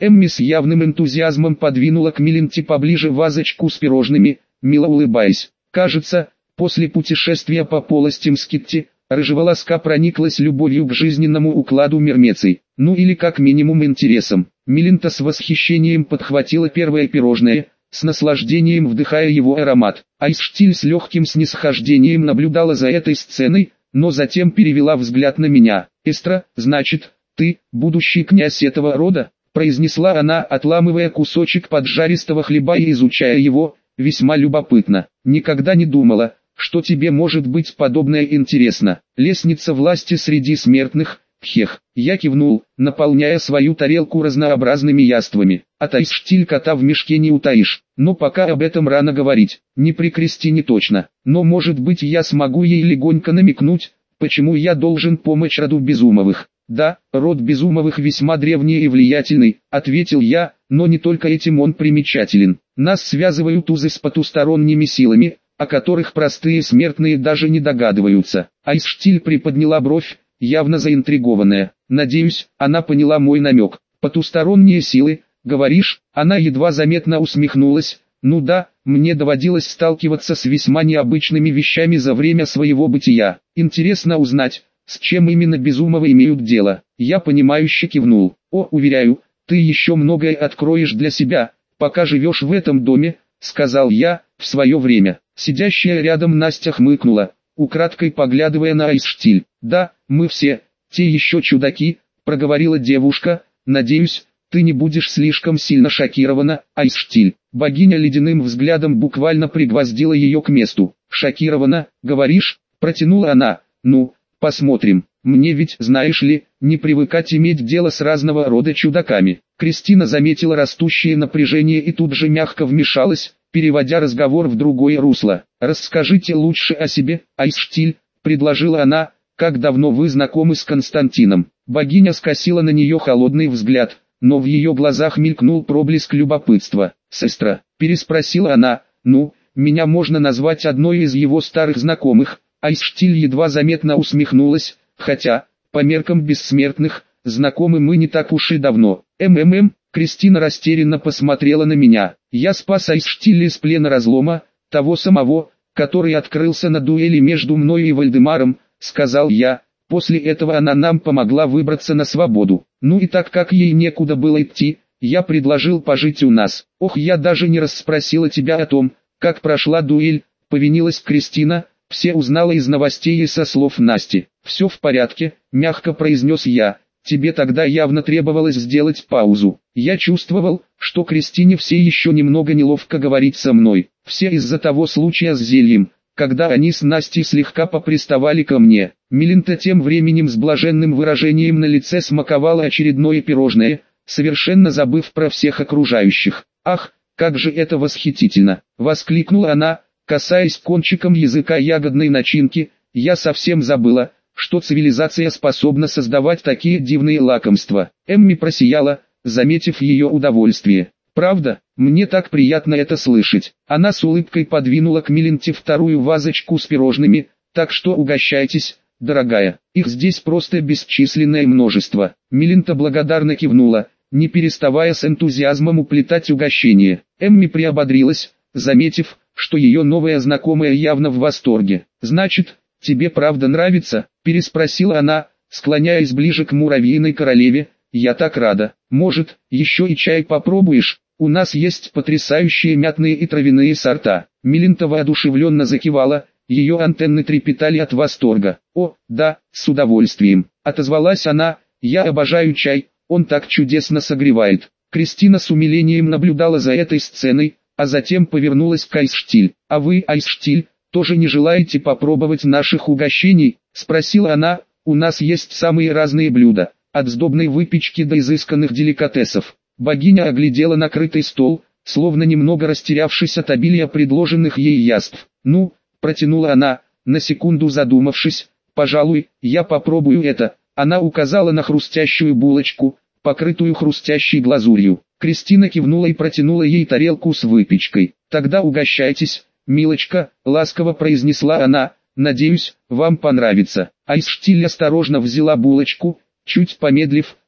Эмми с явным энтузиазмом подвинула к Милинте поближе вазочку с пирожными, мило улыбаясь. Кажется, после путешествия по полостям Скитти, рыжеволоска прониклась любовью к жизненному укладу Мермеций, ну или как минимум интересом. Милинта с восхищением подхватила первое пирожное, с наслаждением вдыхая его аромат. Айсштиль с легким снисхождением наблюдала за этой сценой, но затем перевела взгляд на меня. «Эстра, значит, ты, будущий князь этого рода?» произнесла она, отламывая кусочек поджаристого хлеба и изучая его, весьма любопытно. «Никогда не думала, что тебе может быть подобное интересно. Лестница власти среди смертных, хех». Я кивнул, наполняя свою тарелку разнообразными яствами. От Айсштиль кота в мешке не утаишь, но пока об этом рано говорить. Не при Кристине точно, но может быть я смогу ей легонько намекнуть, почему я должен помочь роду Безумовых. «Да, род Безумовых весьма древний и влиятельный», — ответил я, «но не только этим он примечателен. Нас связывают узы с потусторонними силами, о которых простые смертные даже не догадываются». Айсштиль приподняла бровь, явно заинтригованная. Надеюсь, она поняла мой намек. «Потусторонние силы, говоришь?» Она едва заметно усмехнулась. «Ну да, мне доводилось сталкиваться с весьма необычными вещами за время своего бытия. Интересно узнать, с чем именно Безумовы имеют дело». Я понимающе кивнул. «О, уверяю, ты еще многое откроешь для себя, пока живешь в этом доме», — сказал я, в свое время. Сидящая рядом Настя хмыкнула, украдкой поглядывая на Айсштиль. «Да, мы все, те еще чудаки», — проговорила девушка, «надеюсь, ты не будешь слишком сильно шокирована, Айсштиль». Богиня ледяным взглядом буквально пригвоздила ее к месту. «Шокирована, говоришь?» — протянула она. «Ну, посмотрим. Мне ведь, знаешь ли, не привыкать иметь дело с разного рода чудаками». Кристина заметила растущее напряжение и тут же мягко вмешалась, переводя разговор в другое русло. «Расскажите лучше о себе, Айсштиль», — предложила она, «как давно вы знакомы с Константином?» Богиня скосила на нее холодный взгляд, но в ее глазах мелькнул проблеск любопытства. «Сестра», — переспросила она, «ну, меня можно назвать одной из его старых знакомых». Айсштиль едва заметно усмехнулась, хотя, по меркам бессмертных, знакомы мы не так уж и давно. Кристина растерянно посмотрела на меня. «Я спас Айсштиль из плена разлома, того самого, который открылся на дуэли между мной и Вальдемаром», — сказал я. «После этого она нам помогла выбраться на свободу. Ну и так как ей некуда было идти, я предложил пожить у нас». «Ох, я даже не расспросила тебя о том, как прошла дуэль», — повинилась Кристина. «Все узнала из новостей и со слов Насти». «Все в порядке», — мягко произнес я. «Тебе тогда явно требовалось сделать паузу». Я чувствовал, что Кристине все еще немного неловко говорить со мной. Все из-за того случая с зельем, когда они с Настей слегка поприставали ко мне. Милинта тем временем с блаженным выражением на лице смаковала очередное пирожное, совершенно забыв про всех окружающих. «Ах, как же это восхитительно!» — воскликнула она, касаясь кончиком языка ягодной начинки. «Я совсем забыла, что цивилизация способна создавать такие дивные лакомства». Эмми просияла, заметив ее удовольствие. «Правда, мне так приятно это слышать». Она с улыбкой подвинула к Милинте вторую вазочку с пирожными, «так что угощайтесь, дорогая, их здесь просто бесчисленное множество». Милинта благодарно кивнула, не переставая с энтузиазмом уплетать угощение. Эмми приободрилась, заметив, что ее новая знакомая явно в восторге. «Значит, тебе правда нравится?» — переспросила она, склоняясь ближе к муравьиной королеве. «Я так рада. Может, еще и чай попробуешь? У нас есть потрясающие мятные и травяные сорта». Милинта воодушевленно закивала, ее антенны трепетали от восторга. «О, да, с удовольствием», — отозвалась она, «я обожаю чай, он так чудесно согревает». Кристина с умилением наблюдала за этой сценой, а затем повернулась к Айсштиль. «А вы, Айсштиль, тоже не желаете попробовать наших угощений?» — спросила она. «У нас есть самые разные блюда, от сдобной выпечки до изысканных деликатесов». Богиня оглядела накрытый стол, словно немного растерявшись от обилия предложенных ей яств. «Ну», — протянула она, на секунду задумавшись, «пожалуй, я попробую это». Она указала на хрустящую булочку, покрытую хрустящей глазурью. Кристина кивнула и протянула ей тарелку с выпечкой. «Тогда угощайтесь, милочка», — ласково произнесла она, «надеюсь, вам понравится». Айсштиль осторожно взяла булочку, чуть помедлив,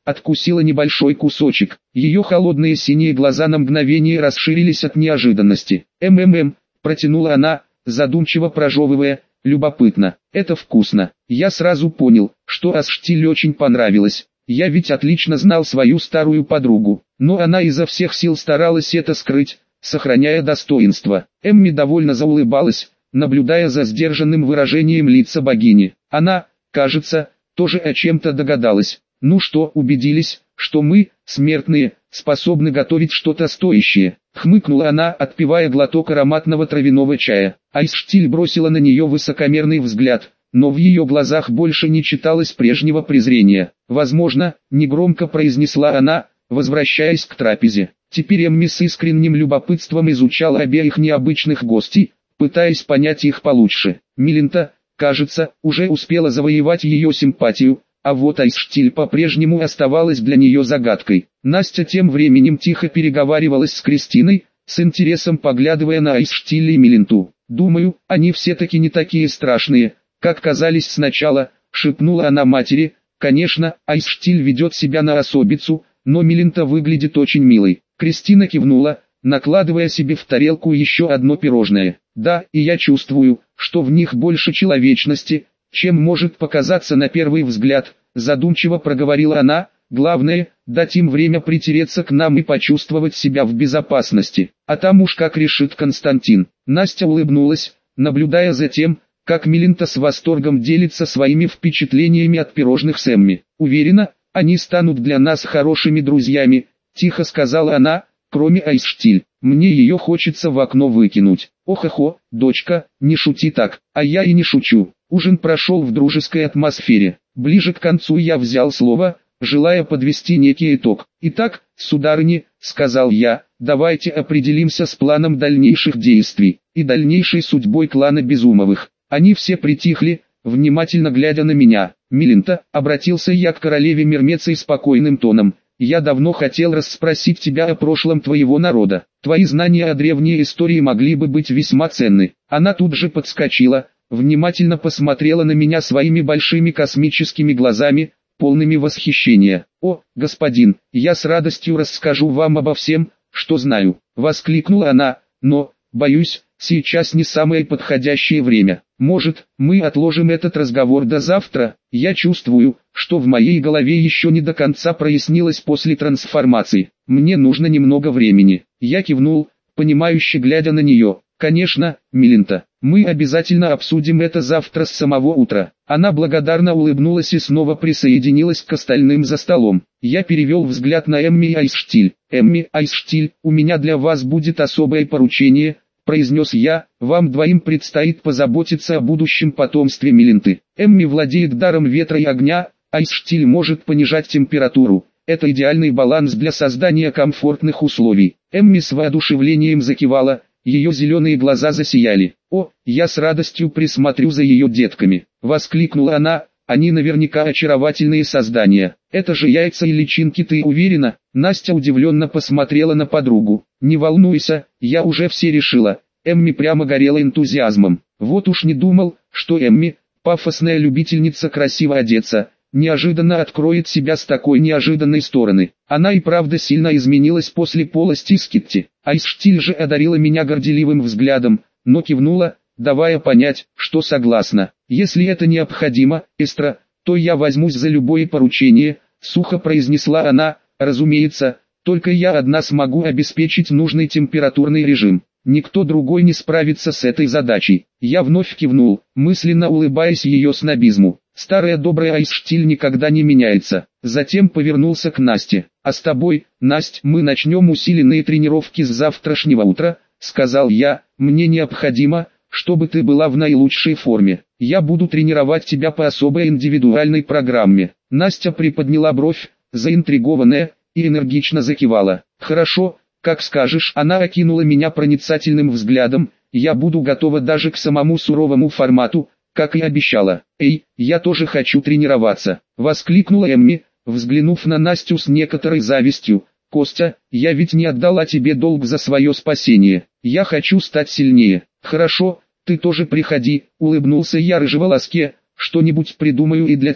откусила небольшой кусочек. Ее холодные синие глаза на мгновение расширились от неожиданности. Протянула она, задумчиво прожевывая. Любопытно, это вкусно. Я сразу понял, что Асштиль очень понравилось. Я ведь отлично знал свою старую подругу, но она изо всех сил старалась это скрыть, сохраняя достоинство. Эмми довольно заулыбалась, наблюдая за сдержанным выражением лица богини. Она, кажется, тоже о чем-то догадалась. Ну что, убедились, что мы, смертные, способны готовить что-то стоящее? Хмыкнула она, отпивая глоток ароматного травяного чая. Айсштиль бросила на нее высокомерный взгляд, но в ее глазах больше не читалось прежнего презрения. Возможно, негромко произнесла она, возвращаясь к трапезе. Теперь Эмми с искренним любопытством изучала обеих необычных гостей, пытаясь понять их получше. Милинта, кажется, уже успела завоевать ее симпатию, а вот Айсштиль по-прежнему оставалась для нее загадкой. Настя тем временем тихо переговаривалась с Кристиной, с интересом поглядывая на Айсштиль и Милинту. «Думаю, они все-таки не такие страшные, как казались сначала», — шепнула она матери. «Конечно, Айсштиль ведет себя на особицу, но Милинта выглядит очень милой». Кристина кивнула, накладывая себе в тарелку еще одно пирожное. «Да, и я чувствую, что в них больше человечности, чем может показаться на первый взгляд», — задумчиво проговорила она. «Главное, дать им время притереться к нам и почувствовать себя в безопасности. А там уж как решит Константин». Настя улыбнулась, наблюдая за тем, как Милинта с восторгом делится своими впечатлениями от пирожных с Эмми. «Уверена, они станут для нас хорошими друзьями», — тихо сказала она. «Кроме Айсштиль, мне ее хочется в окно выкинуть». «Ох-охо, дочка, не шути так». «А я и не шучу». Ужин прошел в дружеской атмосфере. Ближе к концу я взял слово, желая подвести некий итог. «Итак, сударыни», — сказал я, — «давайте определимся с планом дальнейших действий и дальнейшей судьбой клана Безумовых». Они все притихли, внимательно глядя на меня. «Милинта», — обратился я к королеве Мермецей спокойным тоном, — «я давно хотел расспросить тебя о прошлом твоего народа. Твои знания о древней истории могли бы быть весьма ценны». Она тут же подскочила, внимательно посмотрела на меня своими большими космическими глазами, полными восхищения. «О, господин, я с радостью расскажу вам обо всем, что знаю», — воскликнула она, — «но, боюсь, сейчас не самое подходящее время. Может, мы отложим этот разговор до завтра? Я чувствую, что в моей голове еще не до конца прояснилось после трансформации. Мне нужно немного времени». Я кивнул, понимающе глядя на нее. «Конечно, Милинта, мы обязательно обсудим это завтра с самого утра». Она благодарно улыбнулась и снова присоединилась к остальным за столом. Я перевел взгляд на Эмми и Айсштиль. «Эмми, Айсштиль, у меня для вас будет особое поручение», — произнес я. «Вам двоим предстоит позаботиться о будущем потомстве Милинты. Эмми владеет даром ветра и огня, Айсштиль может понижать температуру. Это идеальный баланс для создания комфортных условий». Эмми с воодушевлением закивала, ее зеленые глаза засияли. «О, я с радостью присмотрю за ее детками», — воскликнула она. «Они наверняка очаровательные создания. Это же яйца и личинки, ты уверена?» Настя удивленно посмотрела на подругу. «Не волнуйся, я уже все решила». Эмми прямо горела энтузиазмом. Вот уж не думал, что Эмми, пафосная любительница красиво одеться, неожиданно откроет себя с такой неожиданной стороны. Она и правда сильно изменилась после полости с Китти. Айсштиль же одарила меня горделивым взглядом, но кивнула, давая понять, что согласна. «Если это необходимо, Эстра, то я возьмусь за любое поручение», — сухо произнесла она. «Разумеется, только я одна смогу обеспечить нужный температурный режим. Никто другой не справится с этой задачей». Я вновь кивнул, мысленно улыбаясь ее снобизму. Старая добрая Айсштиль никогда не меняется. Затем повернулся к Насте. «А с тобой, Насть, мы начнем усиленные тренировки с завтрашнего утра», — сказал я. «Мне необходимо, чтобы ты была в наилучшей форме. Я буду тренировать тебя по особой индивидуальной программе». Настя приподняла бровь, заинтригованная, и энергично закивала. «Хорошо, как скажешь». Она окинула меня проницательным взглядом. «Я буду готова даже к самому суровому формату, как и обещала». «Эй, я тоже хочу тренироваться», — воскликнула Эмми, взглянув на Настю с некоторой завистью. «Костя, я ведь не отдала тебе долг за свое спасение. Я хочу стать сильнее». «Хорошо, ты тоже приходи», — улыбнулся я рыжеволоске. «Что-нибудь придумаю и для тебя».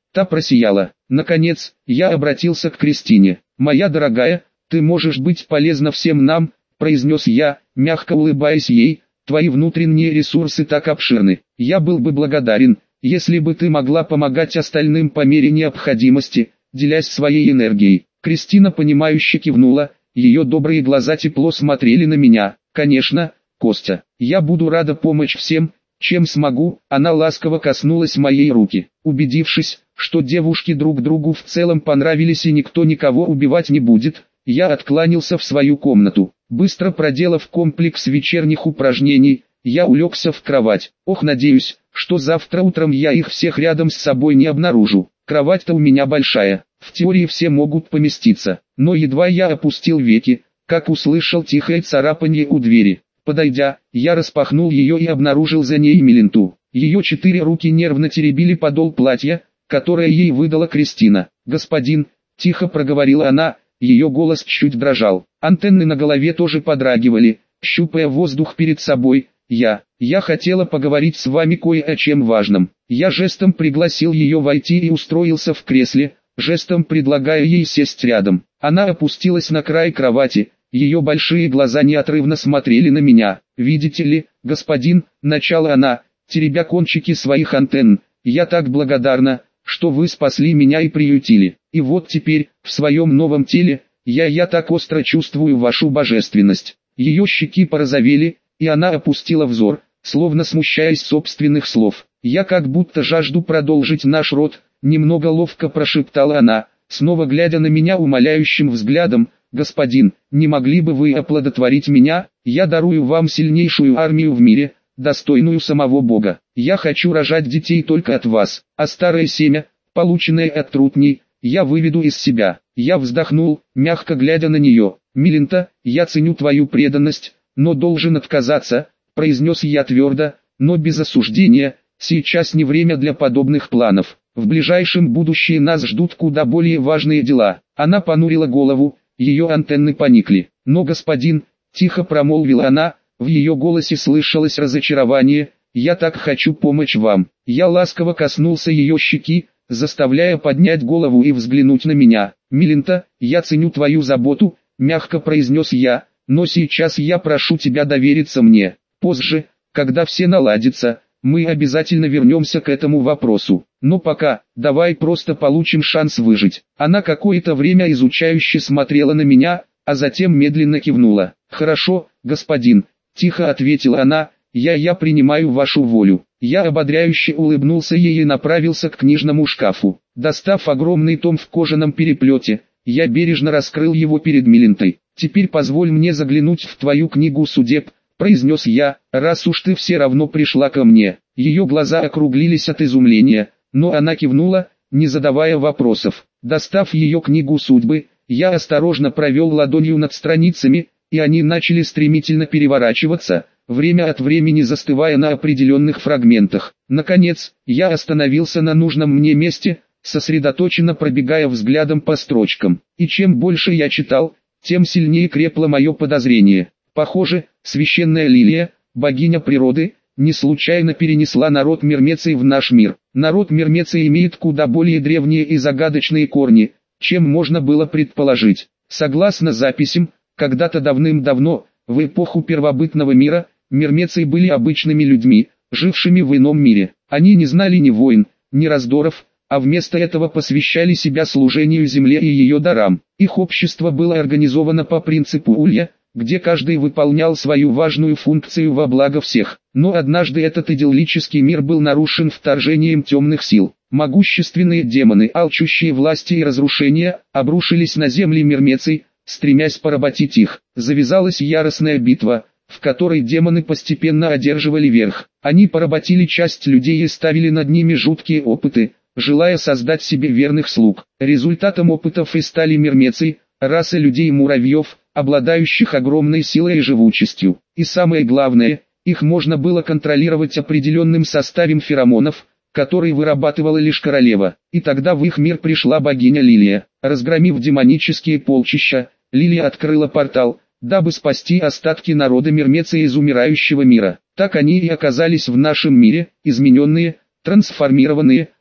Та просияла. Наконец, я обратился к Кристине. «Моя дорогая, ты можешь быть полезна всем нам», — произнес я, мягко улыбаясь ей. «Твои внутренние ресурсы так обширны. Я был бы благодарен, если бы ты могла помогать остальным по мере необходимости, делясь своей энергией». Кристина понимающе кивнула, ее добрые глаза тепло смотрели на меня. «Конечно, Костя, я буду рада помочь всем, чем смогу». Она ласково коснулась моей руки. Убедившись, что девушки друг другу в целом понравились и никто никого убивать не будет, я откланялся в свою комнату. Быстро проделав комплекс вечерних упражнений, я улегся в кровать. Надеюсь, что завтра утром я их всех рядом с собой не обнаружу. Кровать-то у меня большая, в теории все могут поместиться. Но едва я опустил веки, как услышал тихое царапанье у двери. Подойдя, я распахнул ее и обнаружил за ней Миленту. Ее 4 руки нервно теребили подол платья, которое ей выдала Кристина. «Господин», — тихо проговорила она, ее голос чуть дрожал. Антенны на голове тоже подрагивали, щупая воздух перед собой. «Я хотела поговорить с вами кое о чем важном». Я жестом пригласил ее войти и устроился в кресле, жестом предлагая ей сесть рядом. Она опустилась на край кровати, ее большие глаза неотрывно смотрели на меня. «Видите ли, господин», — начала она, теребя кончики своих антенн, «я так благодарна, что вы спасли меня и приютили. И вот теперь, в своем новом теле, я так остро чувствую вашу божественность». Ее щеки порозовели, и она опустила взор, словно смущаясь собственных слов. «Я как будто жажду продолжить наш род», — немного ловко прошептала она, снова глядя на меня умоляющим взглядом. «Господин, не могли бы вы оплодотворить меня? Я дарую вам сильнейшую армию в мире, достойную самого Бога. Я хочу рожать детей только от вас, а старое семя, полученное от трутней, я выведу из себя». Я вздохнул, мягко глядя на нее. «Милента, я ценю твою преданность, но должен отказаться», — произнес я твердо, но без осуждения. «Сейчас не время для подобных планов. В ближайшем будущем нас ждут куда более важные дела». Она понурила голову, ее антенны поникли. «Но, господин», — тихо промолвила она, в ее голосе слышалось разочарование, «я так хочу помочь вам». Я ласково коснулся ее щеки, заставляя поднять голову и взглянуть на меня. «Милента, я ценю твою заботу», — мягко произнес я, «но сейчас я прошу тебя довериться мне. Позже, когда все наладится, мы обязательно вернемся к этому вопросу. Но пока, давай просто получим шанс выжить». Она какое-то время изучающе смотрела на меня, а затем медленно кивнула. «Хорошо, господин», — тихо ответила она, я принимаю вашу волю». Я ободряюще улыбнулся ей и направился к книжному шкафу. Достав огромный том в кожаном переплете, я бережно раскрыл его перед Милентой. «Теперь позволь мне заглянуть в твою книгу судеб», — произнес я, «раз уж ты все равно пришла ко мне». Ее глаза округлились от изумления, но она кивнула, не задавая вопросов. Достав ее книгу судьбы, я осторожно провел ладонью над страницами, и они начали стремительно переворачиваться, время от времени застывая на определенных фрагментах. Наконец, я остановился на нужном мне месте, сосредоточенно пробегая взглядом по строчкам. И чем больше я читал, тем сильнее крепло мое подозрение. Похоже, священная лилия, богиня природы, не случайно перенесла народ Мирмеций в наш мир. Народ Мирмеций имеет куда более древние и загадочные корни, чем можно было предположить. Согласно записям, когда-то давным-давно, в эпоху первобытного мира, Мирмеции были обычными людьми, жившими в ином мире. Они не знали ни войн, ни раздоров, а вместо этого посвящали себя служению земле и ее дарам. Их общество было организовано по принципу улья, где каждый выполнял свою важную функцию во благо всех. Но однажды этот идиллический мир был нарушен вторжением темных сил. Могущественные демоны, алчущие власти и разрушения, обрушились на земли Мирмеций, стремясь поработить их. Завязалась яростная битва, в которой демоны постепенно одерживали верх. Они поработили часть людей и ставили над ними жуткие опыты, желая создать себе верных слуг. Результатом опытов и стали Мирмеции, раса людей-муравьев, обладающих огромной силой и живучестью. И самое главное, их можно было контролировать определенным составом феромонов, который вырабатывала лишь королева. И тогда в их мир пришла богиня Лилия. Разгромив демонические полчища, Лилия открыла портал, дабы спасти остатки народа Мирмеции из умирающего мира. Так они и оказались в нашем мире, измененные, трансформированные,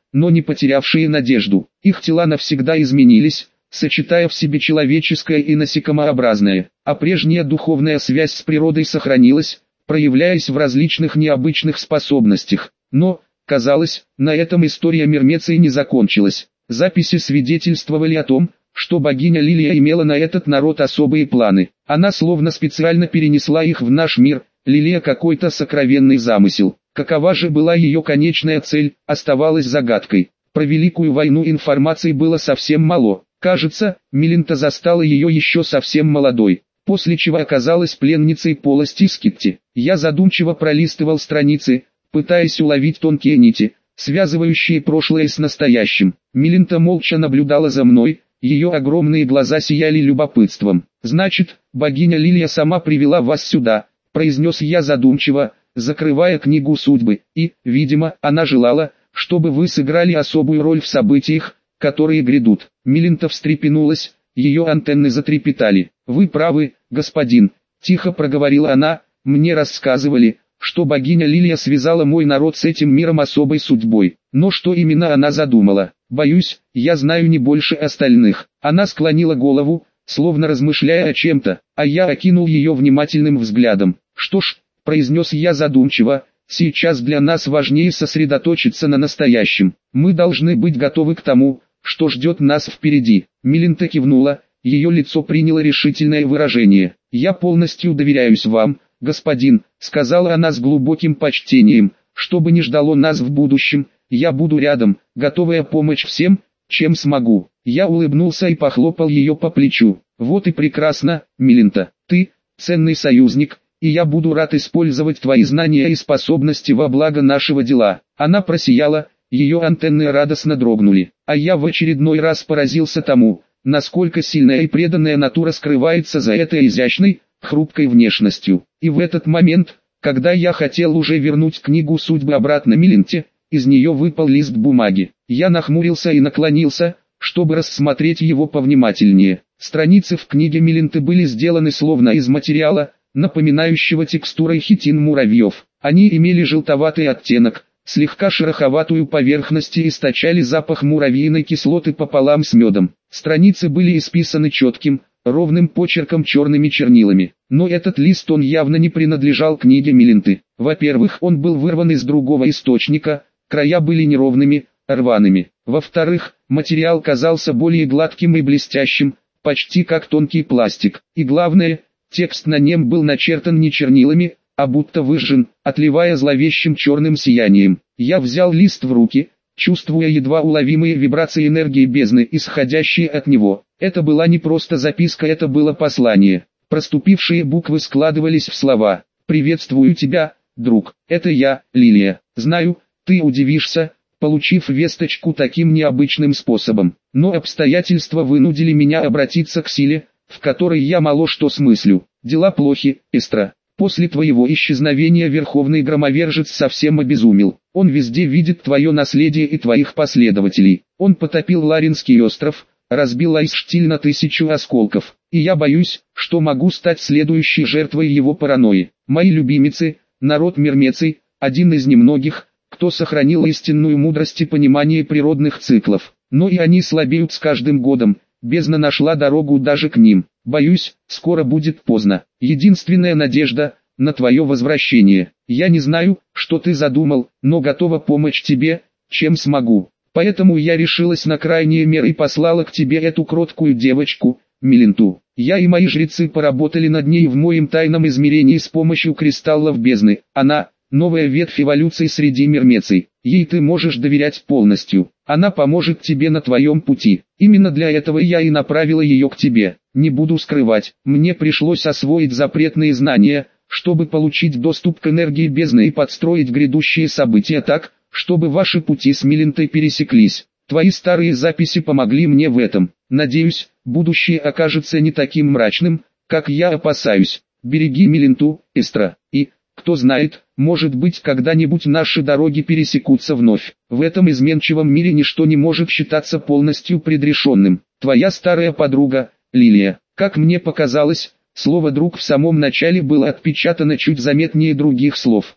но не потерявшие надежду. Их тела навсегда изменились, сочетая в себе человеческое и насекомообразное, а прежняя духовная связь с природой сохранилась, проявляясь в различных необычных способностях. Но, казалось, на этом история Мирмеции не закончилась. Записи свидетельствовали о том, что богиня Лилия имела на этот народ особые планы. Она словно специально перенесла их в наш мир, лелея какой-то сокровенный замысел. Какова же была ее конечная цель, оставалась загадкой. Про Великую войну информации было совсем мало. Кажется, Милинта застала ее еще совсем молодой, после чего оказалась пленницей полости Скитти. Я задумчиво пролистывал страницы, пытаясь уловить тонкие нити, связывающие прошлое с настоящим. Милинта молча наблюдала за мной, ее огромные глаза сияли любопытством. «Значит, богиня Лилия сама привела вас сюда», — произнес я задумчиво, закрывая книгу судьбы, «и, видимо, она желала, чтобы вы сыграли особую роль в событиях, которые грядут». Милинта встрепенулась, ее антенны затрепетали. «Вы правы, господин», — тихо проговорила она, — «мне рассказывали, что богиня Лилия связала мой народ с этим миром особой судьбой. Но что именно она задумала? Боюсь, я знаю не больше остальных». Она склонила голову, словно размышляя о чем-то, а я окинул ее внимательным взглядом. «Что ж», — произнес я задумчиво, — «сейчас для нас важнее сосредоточиться на настоящем. Мы должны быть готовы к тому, что ждет нас впереди». Милинта кивнула, ее лицо приняло решительное выражение. «Я полностью доверяюсь вам, господин», — сказала она с глубоким почтением, — «что бы ни ждало нас в будущем, я буду рядом, готовая помочь всем, чем смогу». Я улыбнулся и похлопал ее по плечу. «Вот и прекрасно, Милинта, ты — ценный союзник, и я буду рад использовать твои знания и способности во благо нашего дела». Она просияла, ее антенны радостно дрогнули, а я в очередной раз поразился тому, насколько сильная и преданная натура скрывается за этой изящной, хрупкой внешностью. И в этот момент, когда я хотел уже вернуть книгу судьбы обратно Милинте, из нее выпал лист бумаги. Я нахмурился и наклонился, чтобы рассмотреть его повнимательнее. Страницы в книге Милинты были сделаны словно из материала, напоминающего текстурой хитин муравьев. Они имели желтоватый оттенок, слегка шероховатую поверхность и источали запах муравьиной кислоты пополам с медом. Страницы были исписаны четким, ровным почерком черными чернилами. Но этот лист он явно не принадлежал книге Милинты. Во-первых, он был вырван из другого источника, края были неровными, рваными. Во-вторых, материал казался более гладким и блестящим, почти как тонкий пластик. И главное, текст на нем был начертан не чернилами, а будто выжжен, отливая зловещим черным сиянием. Я взял лист в руки, чувствуя едва уловимые вибрации энергии бездны, исходящие от него. Это была не просто записка, это было послание. Проступившие буквы складывались в слова. «Приветствую тебя, друг. Это я, Лилия. Знаю, ты удивишься, получив весточку таким необычным способом. Но обстоятельства вынудили меня обратиться к силе, в которой я мало что смыслю. Дела плохи, Эстра. После твоего исчезновения Верховный Громовержец совсем обезумел. Он везде видит твое наследие и твоих последователей. Он потопил Ларинский остров, разбил Айсштиль на 1000 осколков. И я боюсь, что могу стать следующей жертвой его паранойи. Мои любимицы, народ Мирмеций, один из немногих, кто сохранил истинную мудрость и понимание природных циклов. Но и они слабеют с каждым годом. Бездна нашла дорогу даже к ним. Боюсь, скоро будет поздно. Единственная надежда — на твое возвращение. Я не знаю, что ты задумал, но готова помочь тебе, чем смогу. Поэтому я решилась на крайние меры и послала к тебе эту кроткую девочку, Милинту. Я и мои жрецы поработали над ней в моем тайном измерении с помощью кристаллов бездны. Она — новая ветвь эволюции среди Мирмеций. Ей ты можешь доверять полностью. Она поможет тебе на твоем пути. Именно для этого я и направила ее к тебе. Не буду скрывать, мне пришлось освоить запретные знания, чтобы получить доступ к энергии бездны и подстроить грядущие события так, чтобы ваши пути с Милинтой пересеклись. Твои старые записи помогли мне в этом. Надеюсь, будущее окажется не таким мрачным, как я опасаюсь. Береги Милинту, Эстра, и, кто знает, может быть, когда-нибудь наши дороги пересекутся вновь. В этом изменчивом мире ничто не может считаться полностью предрешенным. Твоя старая подруга, Лилия. Как мне показалось, слово «друг» в самом начале было отпечатано чуть заметнее других слов.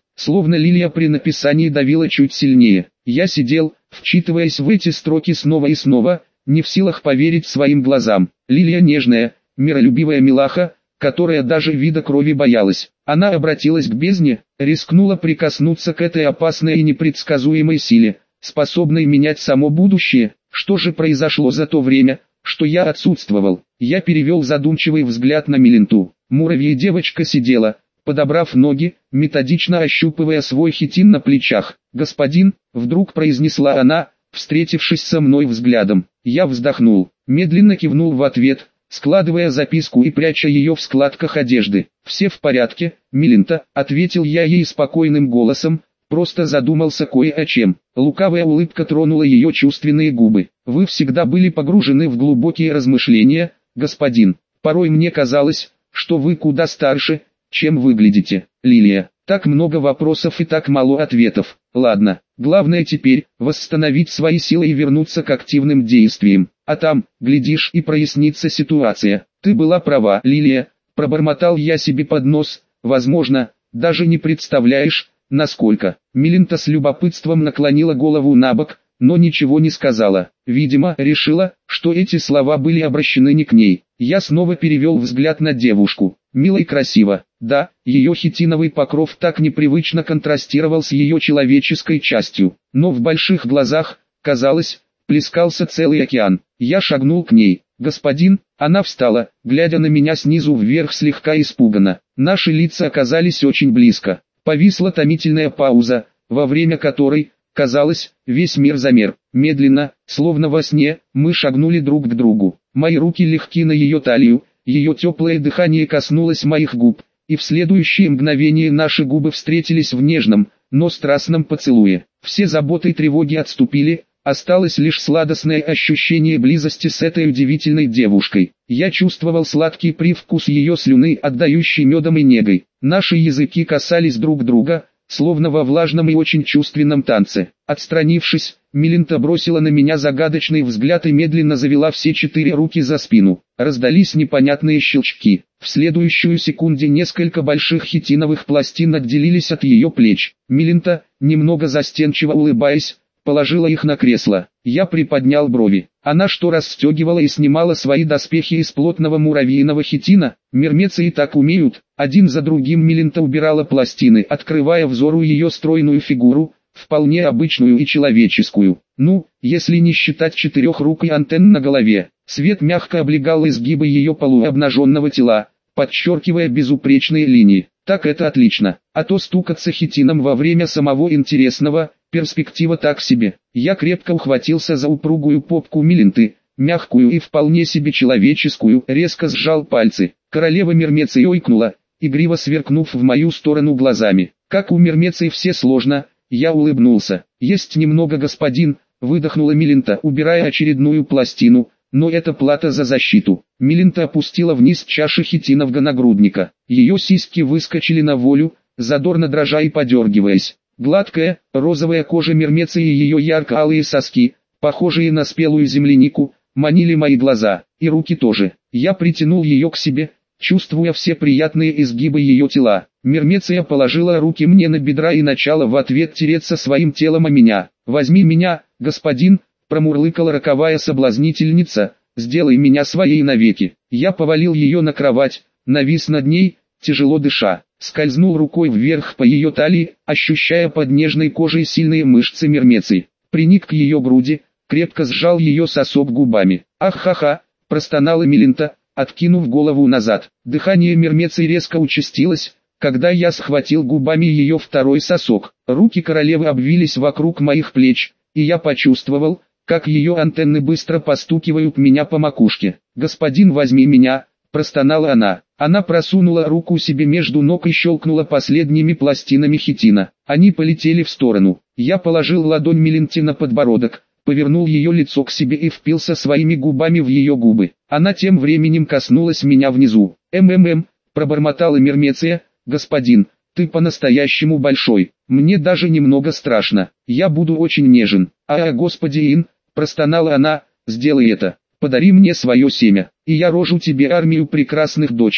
словно лилия при написании давила чуть сильнее. Я сидел, вчитываясь в эти строки снова и снова, не в силах поверить своим глазам. Лилия нежная, миролюбивая милаха, которая даже вида крови боялась. Она обратилась к бездне, рискнула прикоснуться к этой опасной и непредсказуемой силе, способной менять само будущее. Что же произошло за то время, что я отсутствовал? Я перевел задумчивый взгляд на Милинту. Муравья девочка сидела, подобрав ноги, методично ощупывая свой хитин на плечах. «Господин», — вдруг произнесла она, встретившись со мной взглядом. Я вздохнул, медленно кивнул в ответ, складывая записку и пряча ее в складках одежды. «Все в порядке, Милинта», — ответил я ей спокойным голосом, просто задумался кое о чем. Лукавая улыбка тронула ее чувственные губы. «Вы всегда были погружены в глубокие размышления, господин. Порой мне казалось, что вы куда старше, чем выглядите, Лилия. Так много вопросов и так мало ответов. Ладно, главное теперь восстановить свои силы и вернуться к активным действиям. А там, глядишь, и прояснится ситуация. Ты была права, Лилия», — пробормотал я себе под нос. «Возможно, даже не представляешь, насколько». Милинта с любопытством наклонила голову набок, но ничего не сказала. Видимо, решила, что эти слова были обращены не к ней. Я снова перевел взгляд на девушку. Мило и красиво. Да, ее хитиновый покров так непривычно контрастировал с ее человеческой частью. Но в больших глазах, казалось, плескался целый океан. Я шагнул к ней. «Господин», она встала, глядя на меня снизу вверх слегка испуганно. Наши лица оказались очень близко. Повисла томительная пауза, во время которой, казалось, весь мир замер. Медленно, словно во сне, мы шагнули друг к другу. Мои руки легки на ее талию, ее теплое дыхание коснулось моих губ, и в следующее мгновение наши губы встретились в нежном, но страстном поцелуе. Все заботы и тревоги отступили, осталось лишь сладостное ощущение близости с этой удивительной девушкой. Я чувствовал сладкий привкус ее слюны, отдающий медом и негой. Наши языки касались друг друга, словно во влажном и очень чувственном танце. Отстранившись, Милинта бросила на меня загадочный взгляд и медленно завела все 4 руки за спину. Раздались непонятные щелчки. В следующую секунду несколько больших хитиновых пластин отделились от ее плеч. Милинта, немного застенчиво улыбаясь, положила их на кресло. Я приподнял брови. Она что, расстегивала и снимала свои доспехи из плотного муравьиного хитина? Мирмецы и так умеют. Один за другим Милинта убирала пластины, открывая взору ее стройную фигуру, вполне обычную и человеческую. Ну, если не считать 4-рукой антенн на голове. Свет мягко облегал изгибы ее полуобнаженного тела, подчеркивая безупречные линии. Так это отлично. А то стукаться хитином во время самого интересного, перспектива так себе. Я крепко ухватился за упругую попку Милинты, мягкую и вполне себе человеческую, резко сжал пальцы. Королева Мирмеций ойкнула, игриво сверкнув в мою сторону глазами. Как у Мирмеций все сложно, я улыбнулся. «Есть немного, господин», — выдохнула Милинта, убирая очередную пластину, «но это плата за защиту». Милинта опустила вниз чаши хитинового нагрудника. Ее сиськи выскочили на волю, задорно дрожа и подергиваясь. Гладкая, розовая кожа Мирмеции и ее ярко-алые соски, похожие на спелую землянику, манили мои глаза, и руки тоже. Я притянул ее к себе, чувствуя все приятные изгибы ее тела. Мирмеция положила руки мне на бедра и начала в ответ тереться своим телом о меня. «Возьми меня, господин», — промурлыкала роковая соблазнительница, «сделай меня своей навеки». Я повалил ее на кровать, навис над ней, тяжело дыша, скользнул рукой вверх по ее талии, ощущая под нежной кожей сильные мышцы Мирмеции. Приник к ее груди, крепко сжал ее сосок губами. «Ах-ха-ха», — простонала Милинта, откинув голову назад. Дыхание Мирмеции резко участилось, когда я схватил губами ее второй сосок. Руки королевы обвились вокруг моих плеч, и я почувствовал, как ее антенны быстро постукивают меня по макушке. «Господин, возьми меня», — простонала она. Она просунула руку себе между ног и щелкнула последними пластинами хитина. Они полетели в сторону. Я положил ладонь Милинте на подбородок, повернул ее лицо к себе и впился своими губами в ее губы. Она тем временем коснулась меня внизу. Пробормотала Мирмеция, «господин, ты по-настоящему большой, мне даже немного страшно, я буду очень нежен». Господи, Ин», — простонала она, «сделай это, подари мне свое семя, и я рожу тебе армию прекрасных дочек»,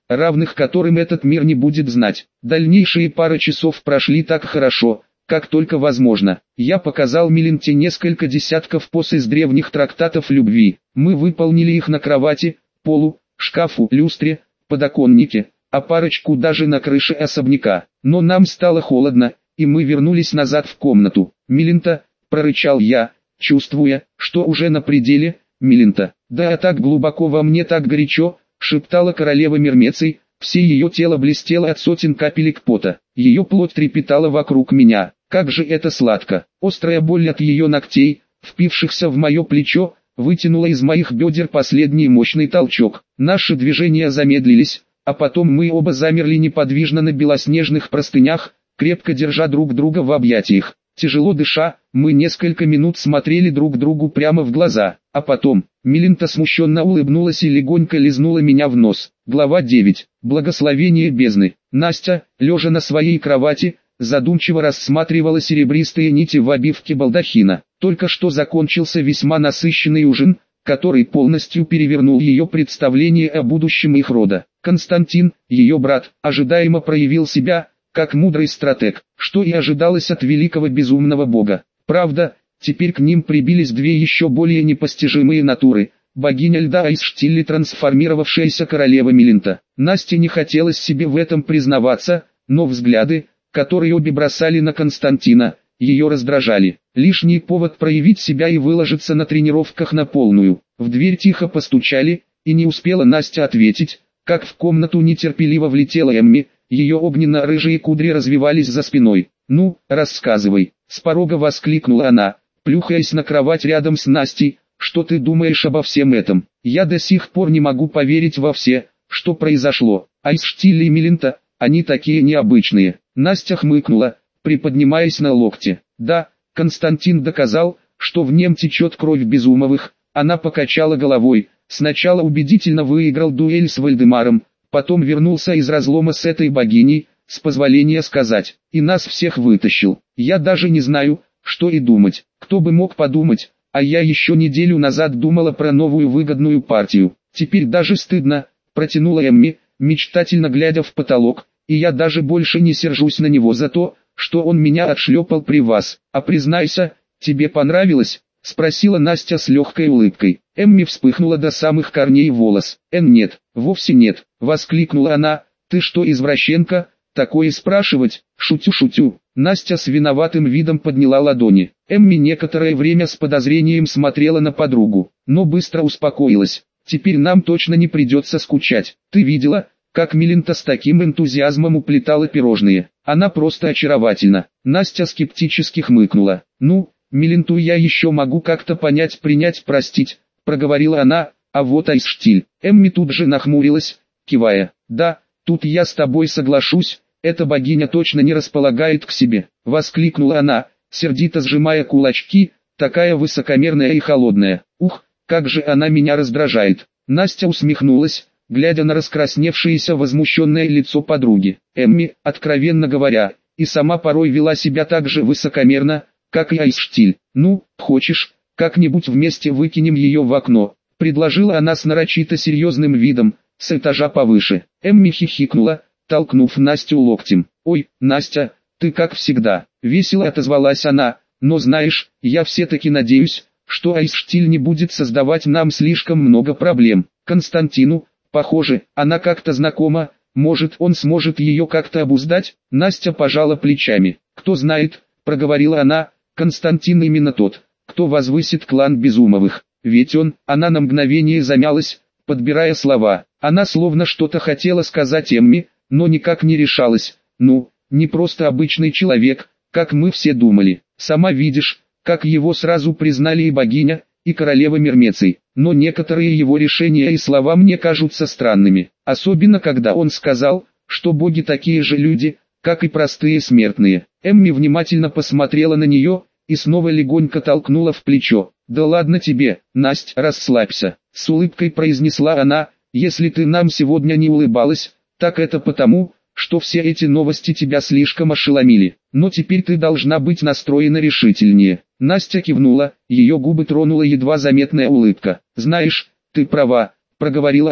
равных которым этот мир не будет знать. Дальнейшие пара часов прошли так хорошо, как только возможно. Я показал Милинте несколько десятков поз из древних трактатов любви. Мы выполнили их на кровати, полу, шкафу, люстре, подоконнике, а парочку даже на крыше особняка. Но нам стало холодно, и мы вернулись назад в комнату. «Милинта», — прорычал я, чувствуя, что уже на пределе. «Милинта, да так глубоко во мне, так горячо», — шептала королева Мирмеций. Все ее тело блестело от сотен капелек пота. Ее плоть трепетала вокруг меня. Как же это сладко! Острая боль от ее ногтей, впившихся в мое плечо, вытянула из моих бедер последний мощный толчок. Наши движения замедлились, а потом мы оба замерли неподвижно на белоснежных простынях, крепко держа друг друга в объятиях. Тяжело дыша, мы несколько минут смотрели друг другу прямо в глаза, а потом Милинта смущенно улыбнулась и легонько лизнула меня в нос. Глава 9. Благословение бездны. Настя, лежа на своей кровати, задумчиво рассматривала серебристые нити в обивке балдахина. Только что закончился весьма насыщенный ужин, который полностью перевернул ее представление о будущем их рода. Константин, ее брат, ожидаемо проявил себя как мудрый стратег, что и ожидалось от великого безумного бога. Правда, теперь к ним прибились две еще более непостижимые натуры – богиня льда Айсштиль и трансформировавшаяся королева Милинта. Насте не хотелось себе в этом признаваться, но взгляды, которые обе бросали на Константина, ее раздражали. Лишний повод проявить себя и выложиться на тренировках на полную. В дверь тихо постучали, и не успела Настя ответить, как в комнату нетерпеливо влетела Эмми. Ее огненно-рыжие кудри развивались за спиной. «Ну, рассказывай», — с порога воскликнула она, плюхаясь на кровать рядом с Настей. «Что ты думаешь обо всем этом? Я до сих пор не могу поверить во все, что произошло. Айсштиль и Милинта, они такие необычные». Настя хмыкнула, приподнимаясь на локте. «Да, Константин доказал, что в нем течет кровь Безумовых». Она покачала головой. «Сначала убедительно выиграл дуэль с Вальдемаром, потом вернулся из разлома с этой богиней, с позволения сказать, и нас всех вытащил. Я даже не знаю, что и думать. Кто бы мог подумать, а я еще неделю назад думала про новую выгодную партию. Теперь даже стыдно», — протянула Эмми, мечтательно глядя в потолок, «и я даже больше не сержусь на него за то, что он меня отшлепал при вас. А признайся, тебе понравилось?» — спросила Настя с легкой улыбкой. Эмми вспыхнула до самых корней волос. «Нет, вовсе нет», — воскликнула она. «Ты что, извращенка, такое спрашивать?» «Шутю». Настя с виноватым видом подняла ладони. Эмми некоторое время с подозрением смотрела на подругу, но быстро успокоилась. «Теперь нам точно не придется скучать. Ты видела, как Милинта с таким энтузиазмом уплетала пирожные? Она просто очаровательна». Настя скептически хмыкнула. «Ну, Милинту я еще могу как-то понять, принять, простить», — проговорила она, «а вот Айсштиль». Эмми тут же нахмурилась, кивая. «Да, тут я с тобой соглашусь, эта богиня точно не располагает к себе», — воскликнула она, сердито сжимая кулачки, «такая высокомерная и холодная. Ух, как же она меня раздражает». Настя усмехнулась, глядя на раскрасневшееся возмущенное лицо подруги. Эмми, откровенно говоря, и сама порой вела себя так же высокомерно, как и Айсштиль. «Ну, хочешь, как-нибудь вместе выкинем ее в окно», — предложила она с нарочито серьезным видом, с этажа повыше. Эмми хихикнула, толкнув Настю локтем. «Ой, Настя, ты как всегда», — весело отозвалась она, «но знаешь, я все-таки надеюсь, что Айсштиль не будет создавать нам слишком много проблем. Константину, похоже, она как-то знакома, может он сможет ее как-то обуздать?» Настя пожала плечами. «Кто знает», — проговорила она, «Константин именно тот, кто возвысит клан Безумовых. Ведь она на мгновение замялась, подбирая слова. Она словно что-то хотела сказать Эмми, но никак не решалась. «Ну, не просто обычный человек, как мы все думали. Сама видишь, как его сразу признали и богиня, и королева Мирмеций. Но некоторые его решения и слова мне кажутся странными. Особенно когда он сказал, что боги такие же люди, как и простые смертные». Эмми внимательно посмотрела на нее и снова легонько толкнула в плечо. «Да ладно тебе, Насть, расслабься», — с улыбкой произнесла она. «Если ты нам сегодня не улыбалась, так это потому, что все эти новости тебя слишком ошеломили. Но теперь ты должна быть настроена решительнее». Настя кивнула, ее губы тронула едва заметная улыбка. «Знаешь, ты права», — проговорила она,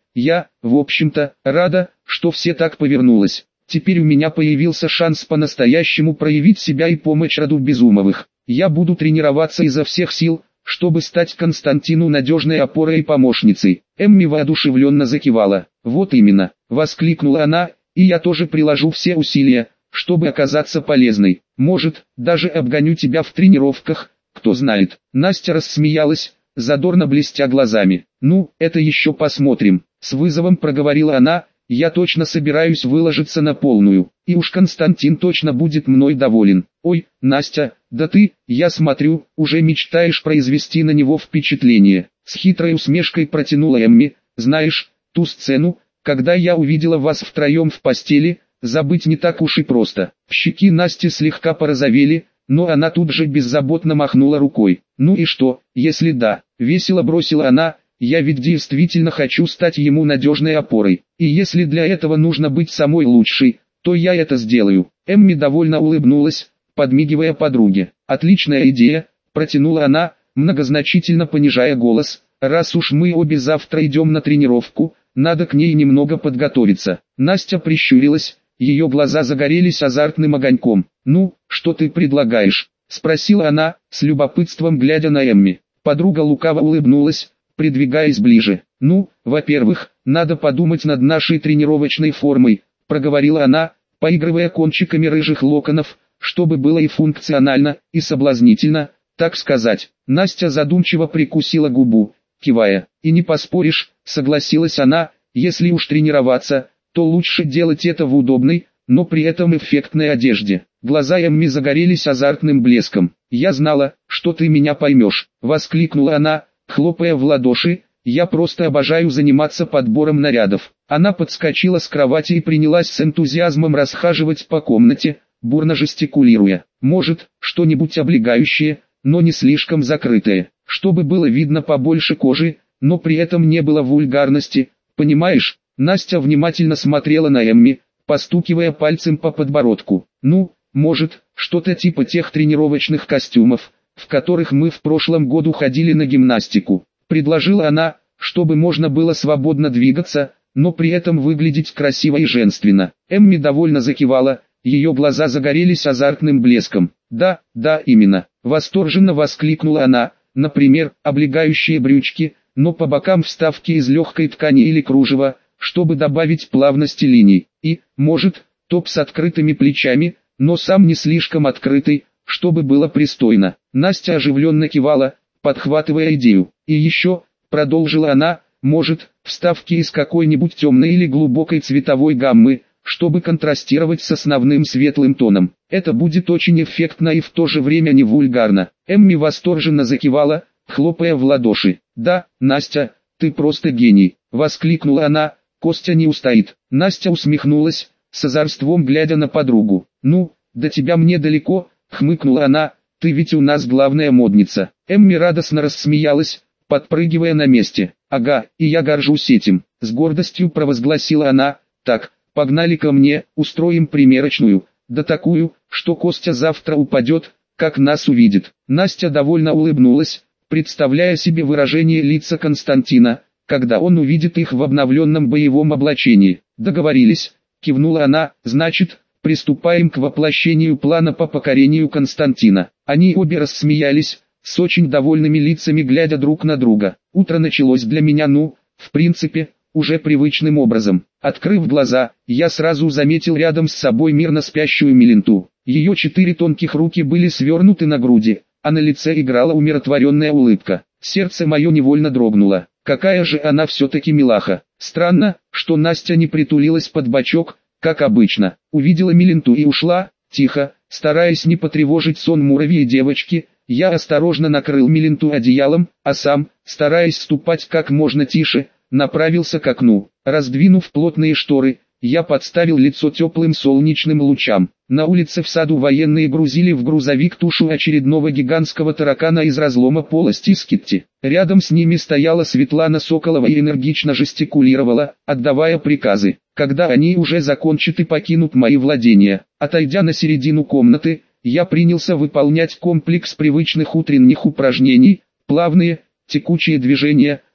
Я, в общем-то, рада, что все так повернулось. Теперь у меня появился шанс по-настоящему проявить себя и помочь роду Безумовых. Я буду тренироваться изо всех сил, чтобы стать Константину надежной опорой и помощницей. Эмми воодушевленно закивала. Вот именно, воскликнула она, и я тоже приложу все усилия, чтобы оказаться полезной. Может, даже обгоню тебя в тренировках, кто знает. Настя рассмеялась, задорно блестя глазами. Ну, это еще посмотрим. С вызовом проговорила она. Я точно собираюсь выложиться на полную, и уж Константин точно будет мной доволен. Ой, Настя, да ты, я смотрю, уже мечтаешь произвести на него впечатление. С хитрой усмешкой протянула Эмми. Знаешь, ту сцену, когда я увидела вас втроем в постели, забыть не так уж и просто. Щеки Насти слегка порозовели, но она тут же беззаботно махнула рукой. Ну и что, если да, весело бросила она. Я ведь действительно хочу стать ему надежной опорой, и если для этого нужно быть самой лучшей, то я это сделаю. Эмми довольно улыбнулась, подмигивая подруге. Отличная идея, протянула она, многозначительно понижая голос. Раз уж мы обе завтра идем на тренировку, надо к ней немного подготовиться. Настя прищурилась, ее глаза загорелись азартным огоньком. Ну, что ты предлагаешь? Спросила она, с любопытством глядя на Эмми. Подруга лукаво улыбнулась, придвигаясь ближе. «Ну, во-первых, надо подумать над нашей тренировочной формой», проговорила она, поигрывая кончиками рыжих локонов, чтобы было и функционально, и соблазнительно, так сказать. Настя задумчиво прикусила губу, кивая. «И не поспоришь», согласилась она, «если уж тренироваться, то лучше делать это в удобной, но при этом эффектной одежде». Глаза Эмми загорелись азартным блеском. «Я знала, что ты меня поймешь», воскликнула она, хлопая в ладоши. «Я просто обожаю заниматься подбором нарядов». Она подскочила с кровати и принялась с энтузиазмом расхаживать по комнате, бурно жестикулируя. «Может, что-нибудь облегающее, но не слишком закрытое, чтобы было видно побольше кожи, но при этом не было вульгарности, понимаешь?» Настя внимательно смотрела на Эмми, постукивая пальцем по подбородку. «Ну, может, что-то типа тех тренировочных костюмов, в которых мы в прошлом году ходили на гимнастику», предложила она, чтобы можно было свободно двигаться, но при этом выглядеть красиво и женственно. Эмми довольно закивала, ее глаза загорелись азартным блеском. «Да, да, именно», восторженно воскликнула она, «например, облегающие брючки, но по бокам вставки из легкой ткани или кружева, чтобы добавить плавности линий, и, может, топ с открытыми плечами, но сам не слишком открытый, чтобы было пристойно». Настя оживленно кивала, подхватывая идею. «И еще», продолжила она, «может, вставки из какой-нибудь темной или глубокой цветовой гаммы, чтобы контрастировать с основным светлым тоном. Это будет очень эффектно и в то же время не вульгарно». Эмми восторженно закивала, хлопая в ладоши. «Да, Настя, ты просто гений», воскликнула она, «Костя не устоит». Настя усмехнулась, с озорством глядя на подругу. «Ну, до тебя мне далеко», хмыкнула она, «ты ведь у нас главная модница». Эмми радостно рассмеялась, подпрыгивая на месте. «Ага, и я горжусь этим», с гордостью провозгласила она. «Так, погнали ко мне, устроим примерочную, да такую, что Костя завтра упадет, как нас увидит». Настя довольно улыбнулась, представляя себе выражение лица Константина, когда он увидит их в обновленном боевом облачении. «Договорились», кивнула она, «значит, приступаем к воплощению плана по покорению Константина». Они обе рассмеялись, с очень довольными лицами глядя друг на друга. Утро началось для меня, в принципе, уже привычным образом. Открыв глаза, я сразу заметил рядом с собой мирно спящую Миленту. Ее 4 тонких руки были свернуты на груди, а на лице играла умиротворенная улыбка. Сердце мое невольно дрогнуло. Какая же она все-таки милаха. Странно, что Настя не притулилась под бочок, как обычно. Увидела Миленту и ушла, тихо, стараясь не потревожить сон муравьей девочки. Я осторожно накрыл Миленту одеялом, а сам, стараясь ступать как можно тише, направился к окну. Раздвинув плотные шторы, я подставил лицо теплым солнечным лучам. На улице в саду военные грузили в грузовик тушу очередного гигантского таракана из разлома полости Скитти. Рядом с ними стояла Светлана Соколова и энергично жестикулировала, отдавая приказы. Когда они уже закончат и покинут мои владения, отойдя на середину комнаты, я принялся выполнять комплекс привычных утренних упражнений, плавные, текучие движения,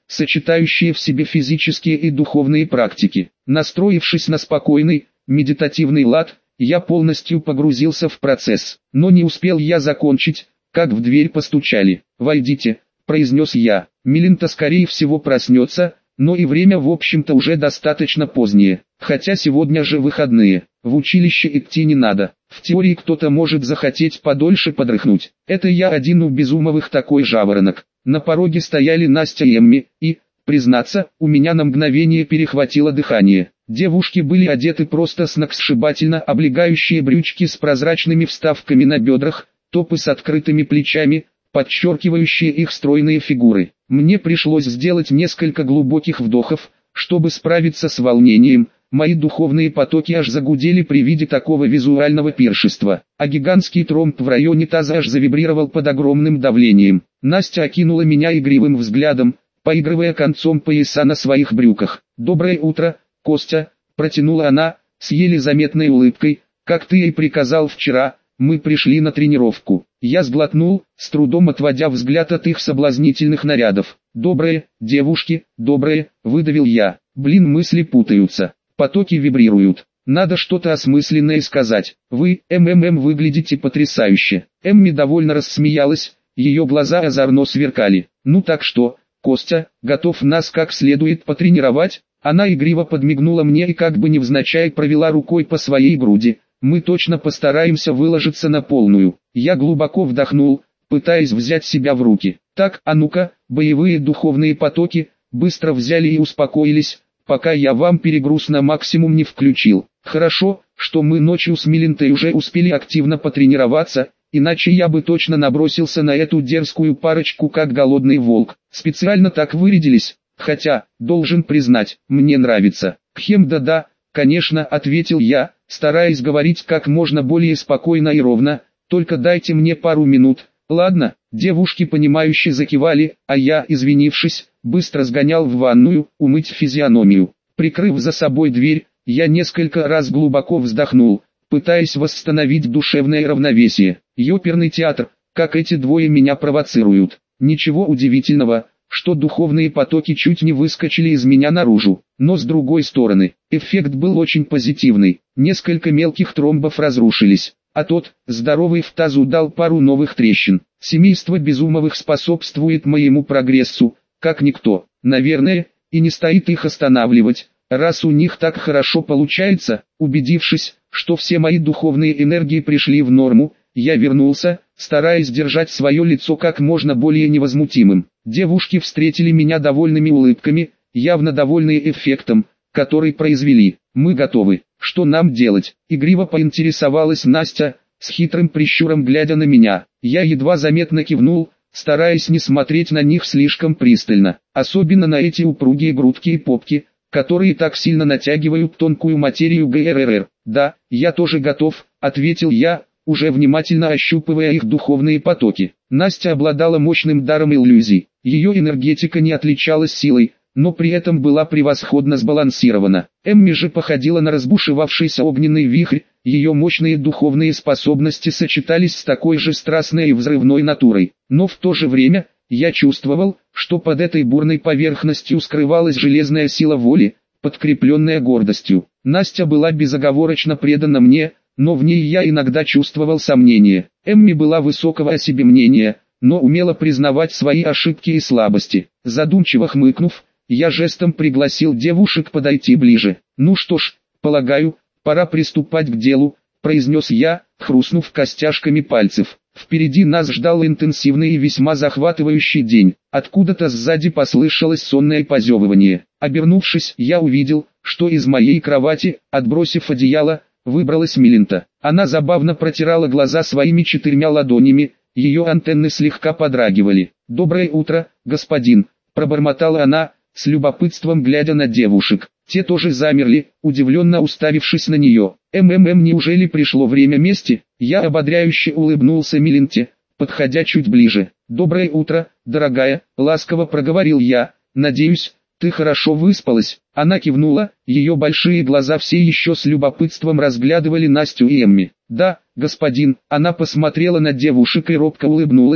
сочетающие в себе физические и духовные практики. Настроившись на спокойный, медитативный лад, я полностью погрузился в процесс. Но не успел я закончить, как в дверь постучали. «Войдите», — произнес я. Милинта скорее всего проснется, но и время в общем-то уже достаточно позднее. Хотя сегодня же выходные, в училище идти не надо. В теории кто-то может захотеть подольше подрыхнуть. Это я один у Безумовых такой жаворонок. На пороге стояли Настя и Эмми, и, признаться, у меня на мгновение перехватило дыхание. Девушки были одеты просто сногсшибательно, облегающие брючки с прозрачными вставками на бедрах, топы с открытыми плечами, подчеркивающие их стройные фигуры. Мне пришлось сделать несколько глубоких вдохов, чтобы справиться с волнением. Мои духовные потоки аж загудели при виде такого визуального пиршества, а гигантский тромб в районе таза аж завибрировал под огромным давлением. Настя окинула меня игривым взглядом, поигрывая концом пояса на своих брюках. «Доброе утро, Костя», — протянула она, с еле заметной улыбкой, «как ты и приказал вчера, мы пришли на тренировку». Я сглотнул, с трудом отводя взгляд от их соблазнительных нарядов. «Доброе, девушки, доброе», — выдавил я. Блин, мысли путаются, потоки вибрируют. Надо что-то осмысленное сказать. «Вы, выглядите потрясающе». Эмми довольно рассмеялась, ее глаза озорно сверкали. «Ну так что, Костя, готов нас как следует потренировать?» Она игриво подмигнула мне и как бы невзначай провела рукой по своей груди. «Мы точно постараемся выложиться на полную». Я глубоко вдохнул, пытаясь взять себя в руки. «Так, а ну-ка, боевые духовные потоки», быстро взяли и успокоились, пока я вам перегруз на максимум не включил. Хорошо, что мы ночью с Милинтой уже успели активно потренироваться, иначе я бы точно набросился на эту дерзкую парочку как голодный волк. Специально так вырядились, хотя, должен признать, мне нравится. «Кхем, да-да, конечно», — ответил я, стараясь говорить как можно более спокойно и ровно, «только дайте мне пару минут». «Ладно», девушки понимающе закивали, а я, извинившись, быстро сгонял в ванную, умыть физиономию. Прикрыв за собой дверь, я несколько раз глубоко вздохнул, пытаясь восстановить душевное равновесие. Ёперный театр, как эти двое меня провоцируют. Ничего удивительного, что духовные потоки чуть не выскочили из меня наружу. Но с другой стороны, эффект был очень позитивный. Несколько мелких тромбов разрушились, а тот, здоровый в тазу, дал пару новых трещин. Семейство Безумовых способствует моему прогрессу, как никто. Наверное, и не стоит их останавливать, раз у них так хорошо получается. Убедившись, что все мои духовные энергии пришли в норму, я вернулся, стараясь держать свое лицо как можно более невозмутимым. Девушки встретили меня довольными улыбками, явно довольные эффектом, который произвели. «Мы готовы. Что нам делать?» — игриво поинтересовалась Настя, с хитрым прищуром глядя на меня. Я едва заметно кивнул, стараясь не смотреть на них слишком пристально, особенно на эти упругие грудки и попки, которые так сильно натягивают тонкую материю ГРР. «Да, я тоже готов», — ответил я, уже внимательно ощупывая их духовные потоки. Настя обладала мощным даром иллюзий. Ее энергетика не отличалась силой, но при этом была превосходно сбалансирована. Эмми же походила на разбушевавшийся огненный вихрь, ее мощные духовные способности сочетались с такой же страстной и взрывной натурой. Но в то же время, я чувствовал, что под этой бурной поверхностью скрывалась железная сила воли, подкрепленная гордостью. Настя была безоговорочно предана мне, но в ней я иногда чувствовал сомнения. Эмми была высокого о себе мнения, но умела признавать свои ошибки и слабости. Задумчиво хмыкнув, я жестом пригласил девушек подойти ближе. «Ну что ж, полагаю, пора приступать к делу», — произнес я, хрустнув костяшками пальцев. Впереди нас ждал интенсивный и весьма захватывающий день. Откуда-то сзади послышалось сонное позевывание. Обернувшись, я увидел, что из моей кровати, отбросив одеяло, выбралась Милинта. Она забавно протирала глаза своими 4 ладонями, ее антенны слегка подрагивали. «Доброе утро, господин», — пробормотала она, с любопытством глядя на девушек. Те тоже замерли, удивленно уставившись на нее. Неужели пришло время мести?» Я ободряюще улыбнулся Милинте, подходя чуть ближе. «Доброе утро, дорогая», — ласково проговорил я, «надеюсь, ты хорошо выспалась?» Она кивнула, ее большие глаза все еще с любопытством разглядывали Настю и Эмми. «Да, господин», — она посмотрела на девушек и робко улыбнулась,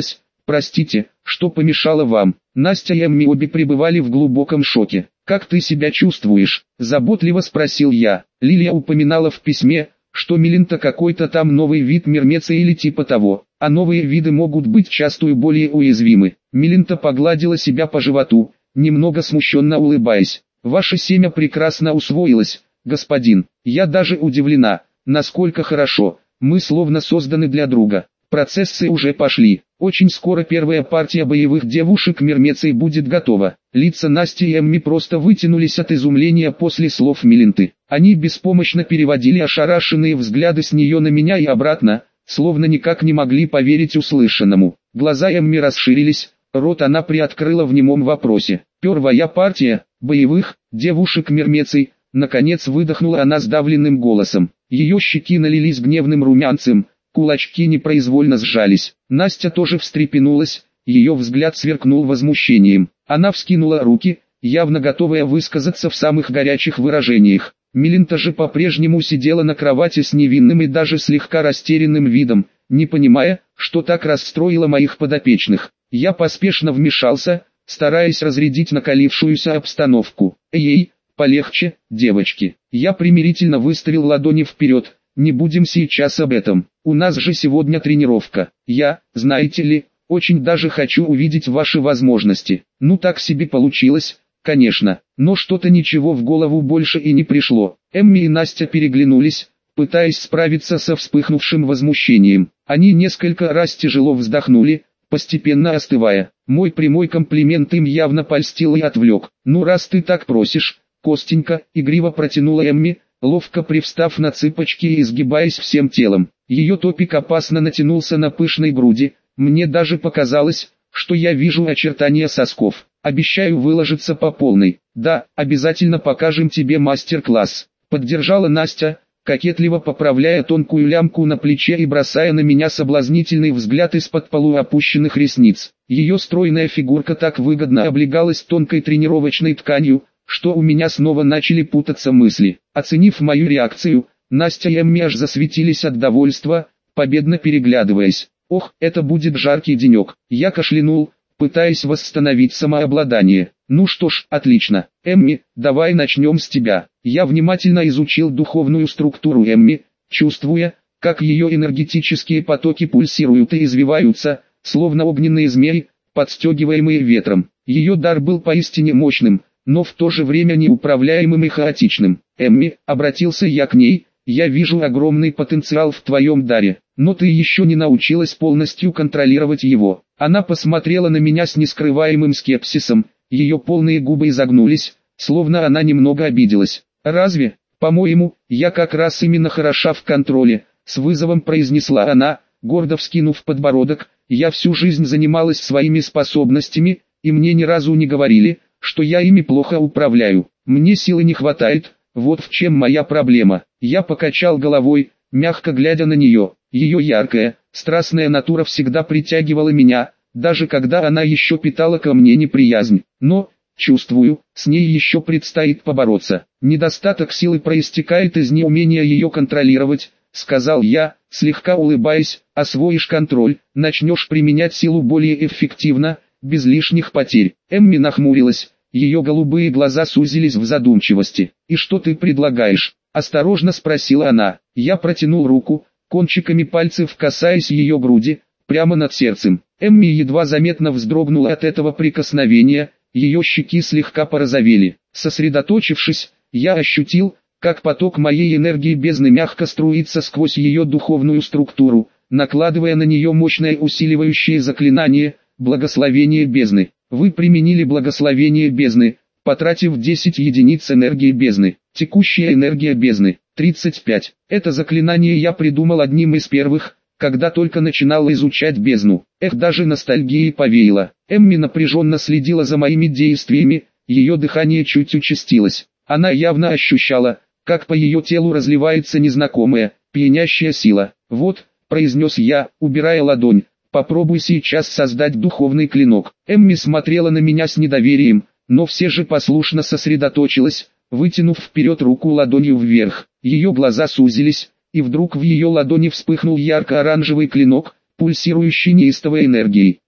простите, что помешало вам. Настя и Эмми обе пребывали в глубоком шоке. «Как ты себя чувствуешь?» – заботливо спросил я. Лилия упоминала в письме, что Милинта какой-то там новый вид мермеца или типа того, а новые виды могут быть часто более уязвимы. Милинта погладила себя по животу, немного смущенно улыбаясь. «Ваше семя прекрасно усвоилось, господин. Я даже удивлена, насколько хорошо. Мы словно созданы для друга. Процессы уже пошли. Очень скоро первая партия боевых девушек-мермецей будет готова». Лица Насти и Эмми просто вытянулись от изумления после слов Милинты. Они беспомощно переводили ошарашенные взгляды с нее на меня и обратно, словно никак не могли поверить услышанному. Глаза Эмми расширились, рот она приоткрыла в немом вопросе. «Первая партия боевых девушек-мермецей», наконец выдохнула она сдавленным голосом. Ее щеки налились гневным румянцем, кулачки непроизвольно сжались. Настя тоже встрепенулась, ее взгляд сверкнул возмущением. Она вскинула руки, явно готовая высказаться в самых горячих выражениях. Милинта же по-прежнему сидела на кровати с невинным и даже слегка растерянным видом, не понимая, что так расстроило моих подопечных. Я поспешно вмешался, стараясь разрядить накалившуюся обстановку. «Эй, полегче, девочки». Я примирительно выставил ладони вперед. «Не будем сейчас об этом. У нас же сегодня тренировка. Я, знаете ли, очень даже хочу увидеть ваши возможности». Ну так себе получилось, конечно, но что-то ничего в голову больше и не пришло. Эмми и Настя переглянулись, пытаясь справиться со вспыхнувшим возмущением. Они несколько раз тяжело вздохнули, постепенно остывая. Мой прямой комплимент им явно польстил и отвлек. «Ну раз ты так просишь, Костенька», — игриво протянула Эмми, ловко привстав на цыпочки и изгибаясь всем телом. Ее топик опасно натянулся на пышной груди, мне даже показалось, что я вижу очертания сосков. «Обещаю выложиться по полной». «Да, обязательно покажем тебе мастер-класс», — поддержала Настя, кокетливо поправляя тонкую лямку на плече и бросая на меня соблазнительный взгляд из-под полуопущенных ресниц. Ее стройная фигурка так выгодно облегалась тонкой тренировочной тканью, что у меня снова начали путаться мысли. Оценив мою реакцию, Настя и Эмми аж засветились от довольства, победно переглядываясь. «Ох, это будет жаркий денек». Я кашлянул, пытаясь восстановить самообладание. «Ну что ж, отлично. Эмми, давай начнем с тебя». Я внимательно изучил духовную структуру Эмми, чувствуя, как ее энергетические потоки пульсируют и извиваются, словно огненные змеи, подстегиваемые ветром. Ее дар был поистине мощным, но в то же время неуправляемым и хаотичным. «Эмми», — обратился я к ней, — «я вижу огромный потенциал в твоем даре, но ты еще не научилась полностью контролировать его». Она посмотрела на меня с нескрываемым скепсисом, ее полные губы изогнулись, словно она немного обиделась. «Разве? По-моему, я как раз именно хороша в контроле», — с вызовом произнесла она, гордо вскинув подбородок. «Я всю жизнь занималась своими способностями, и мне ни разу не говорили, что я ими плохо управляю. Мне силы не хватает, вот в чем моя проблема». Я покачал головой, мягко глядя на нее. Ее яркая, страстная натура всегда притягивала меня, даже когда она еще питала ко мне неприязнь. Но, чувствую, с ней еще предстоит побороться. «Недостаток силы проистекает из неумения ее контролировать», — сказал я, слегка улыбаясь. «Освоишь контроль, начнешь применять силу более эффективно, без лишних потерь». Эмми нахмурилась, ее голубые глаза сузились в задумчивости. «И что ты предлагаешь?» — осторожно спросила она. Я протянул руку, кончиками пальцев касаясь ее груди, прямо над сердцем. Эмми едва заметно вздрогнула от этого прикосновения, ее щеки слегка порозовели. Сосредоточившись, я ощутил, как поток моей энергии бездны мягко струится сквозь ее духовную структуру, накладывая на нее мощное усиливающее заклинание «Благословение бездны». Вы применили благословение бездны, потратив 10 единиц энергии бездны. Текущая энергия бездны – 35. Это заклинание я придумал одним из первых, когда только начинал изучать бездну. Даже ностальгии повеяло. Эмми напряженно следила за моими действиями, ее дыхание чуть участилось. Она явно ощущала, как по ее телу разливается незнакомая, пьянящая сила. «Вот», — произнес я, убирая ладонь, — «попробуй сейчас создать духовный клинок». Эмми смотрела на меня с недоверием, но все же послушно сосредоточилась, вытянув вперед руку ладонью вверх. Ее глаза сузились, и вдруг в ее ладони вспыхнул ярко-оранжевый клинок, пульсирующий неистовой энергией.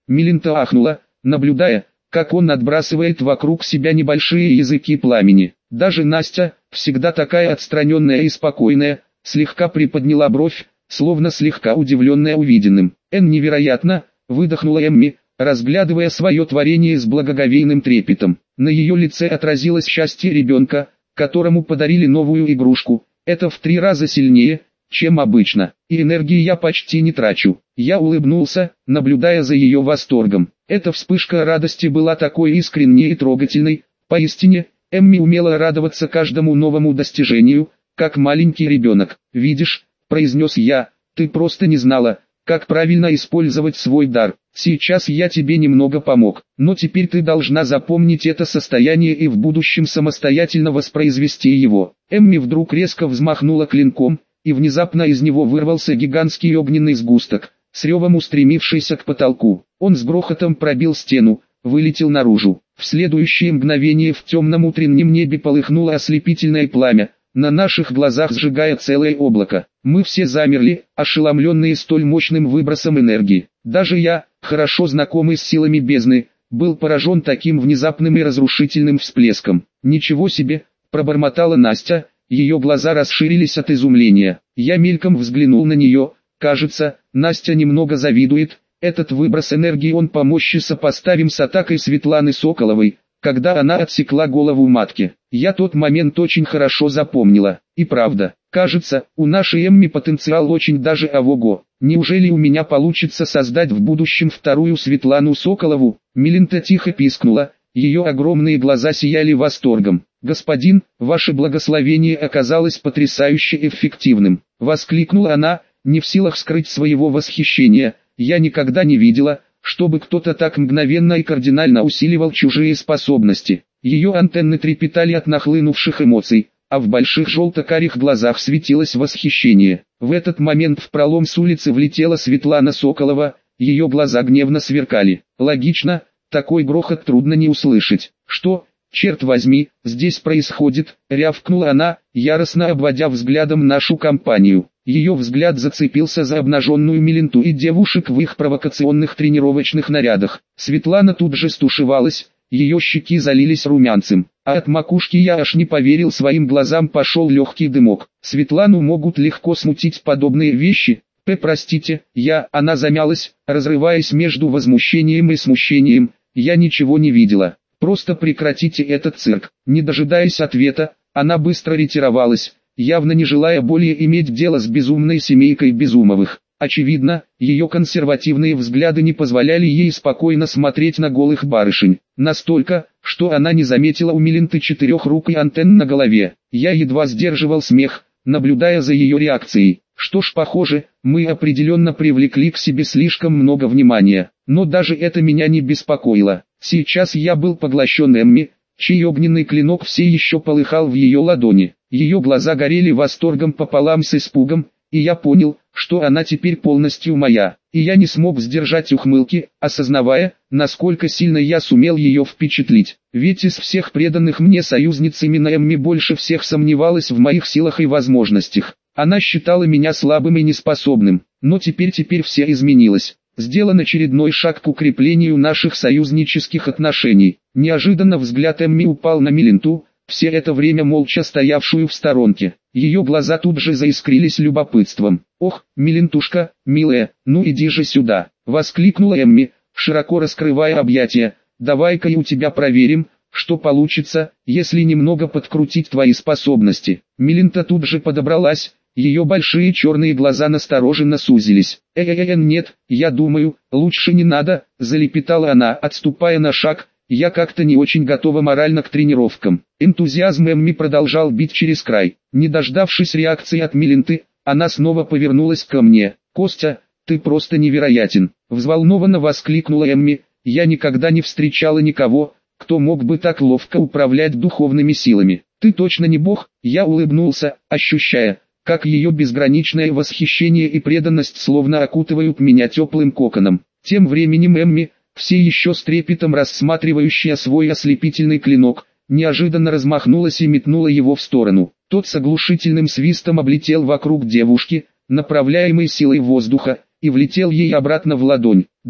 Милинта ахнула, наблюдая, как он отбрасывает вокруг себя небольшие языки пламени. Даже Настя, всегда такая отстраненная и спокойная, слегка приподняла бровь, словно слегка удивленная увиденным. Невероятно, выдохнула Эмми, разглядывая свое творение с благоговейным трепетом. На ее лице отразилось счастье ребенка, которому подарили новую игрушку. Это в 3 раза сильнее, чем обычно, и энергии я почти не трачу. Я улыбнулся, наблюдая за ее восторгом. Эта вспышка радости была такой искренней и трогательной. Поистине, Эмми умела радоваться каждому новому достижению, как маленький ребенок. «Видишь», — произнес я, — «ты просто не знала, как правильно использовать свой дар. Сейчас я тебе немного помог, но теперь ты должна запомнить это состояние и в будущем самостоятельно воспроизвести его». Эмми вдруг резко взмахнула клинком, и внезапно из него вырвался гигантский огненный сгусток, с ревом устремившийся к потолку. Он с грохотом пробил стену, вылетел наружу. В следующее мгновение в темном утреннем небе полыхнуло ослепительное пламя, на наших глазах сжигая целое облако. Мы все замерли, ошеломленные столь мощным выбросом энергии. Даже я, хорошо знакомый с силами бездны, был поражен таким внезапным и разрушительным всплеском. «Ничего себе!» – пробормотала Настя, ее глаза расширились от изумления. Я мельком взглянул на нее, кажется, Настя немного завидует. Этот выброс энергии он по мощи сопоставим с атакой Светланы Соколовой, когда она отсекла голову матки. Я тот момент очень хорошо запомнила. И правда, кажется, у нашей Эмми потенциал очень даже ого-го. Неужели у меня получится создать в будущем вторую Светлану Соколову? Милинта тихо пискнула, ее огромные глаза сияли восторгом. «Господин, ваше благословение оказалось потрясающе эффективным», — воскликнула она, не в силах скрыть своего восхищения. «Я никогда не видела, чтобы кто-то так мгновенно и кардинально усиливал чужие способности». Ее антенны трепетали от нахлынувших эмоций, а в больших желто-карих глазах светилось восхищение. В этот момент в пролом с улицы влетела Светлана Соколова, ее глаза гневно сверкали. Логично, такой грохот трудно не услышать. «Что, черт возьми, здесь происходит?» — рявкнула она, яростно обводя взглядом нашу компанию. Ее взгляд зацепился за обнаженную Милинту и девушек в их провокационных тренировочных нарядах. Светлана тут же стушевалась, ее щеки залились румянцем, а от макушки я аж не поверил своим глазам, пошел легкий дымок. Светлану могут легко смутить подобные вещи. Простите, она замялась, разрываясь между возмущением и смущением. «Я ничего не видела. Просто прекратите этот цирк». Не дожидаясь ответа, она быстро ретировалась, явно не желая более иметь дело с безумной семейкой Безумовых. Очевидно, ее консервативные взгляды не позволяли ей спокойно смотреть на голых барышень. Настолько, что она не заметила у Милинты 4 рук и антенн на голове. Я едва сдерживал смех, наблюдая за ее реакцией. Что ж, похоже, мы определенно привлекли к себе слишком много внимания. Но даже это меня не беспокоило. Сейчас я был поглощен Эмми, чей огненный клинок все еще полыхал в ее ладони. Ее глаза горели восторгом пополам с испугом, и я понял, что она теперь полностью моя. И я не смог сдержать ухмылки, осознавая, насколько сильно я сумел ее впечатлить. Ведь из всех преданных мне союзниц именно Эмми больше всех сомневалась в моих силах и возможностях. Она считала меня слабым и неспособным, но теперь все изменилось. Сделан очередной шаг к укреплению наших союзнических отношений. Неожиданно взгляд Эмми упал на Милинту, все это время молча стоявшую в сторонке. Ее глаза тут же заискрились любопытством. «Ох, Милинтушка, милая, ну иди же сюда!» — воскликнула Эмми, широко раскрывая объятия. «Давай-ка и у тебя проверим, что получится, если немного подкрутить твои способности». Милинта тут же подобралась, ее большие черные глаза настороженно сузились. Нет, я думаю, лучше не надо», — залепетала она, отступая на шаг. «Я как-то не очень готова морально к тренировкам». Энтузиазм Эмми продолжал бить через край. Не дождавшись реакции от Милинты, она снова повернулась ко мне. «Костя, ты просто невероятен!» — взволнованно воскликнула Эмми. «Я никогда не встречала никого, кто мог бы так ловко управлять духовными силами. Ты точно не бог?» Я улыбнулся, ощущая, как ее безграничное восхищение и преданность словно окутывают меня теплым коконом. Тем временем Эмми, все еще с трепетом рассматривающая свой ослепительный клинок, неожиданно размахнулась и метнула его в сторону. Тот с оглушительным свистом облетел вокруг девушки, направляемой силой воздуха, и влетел ей обратно в ладонь. Да,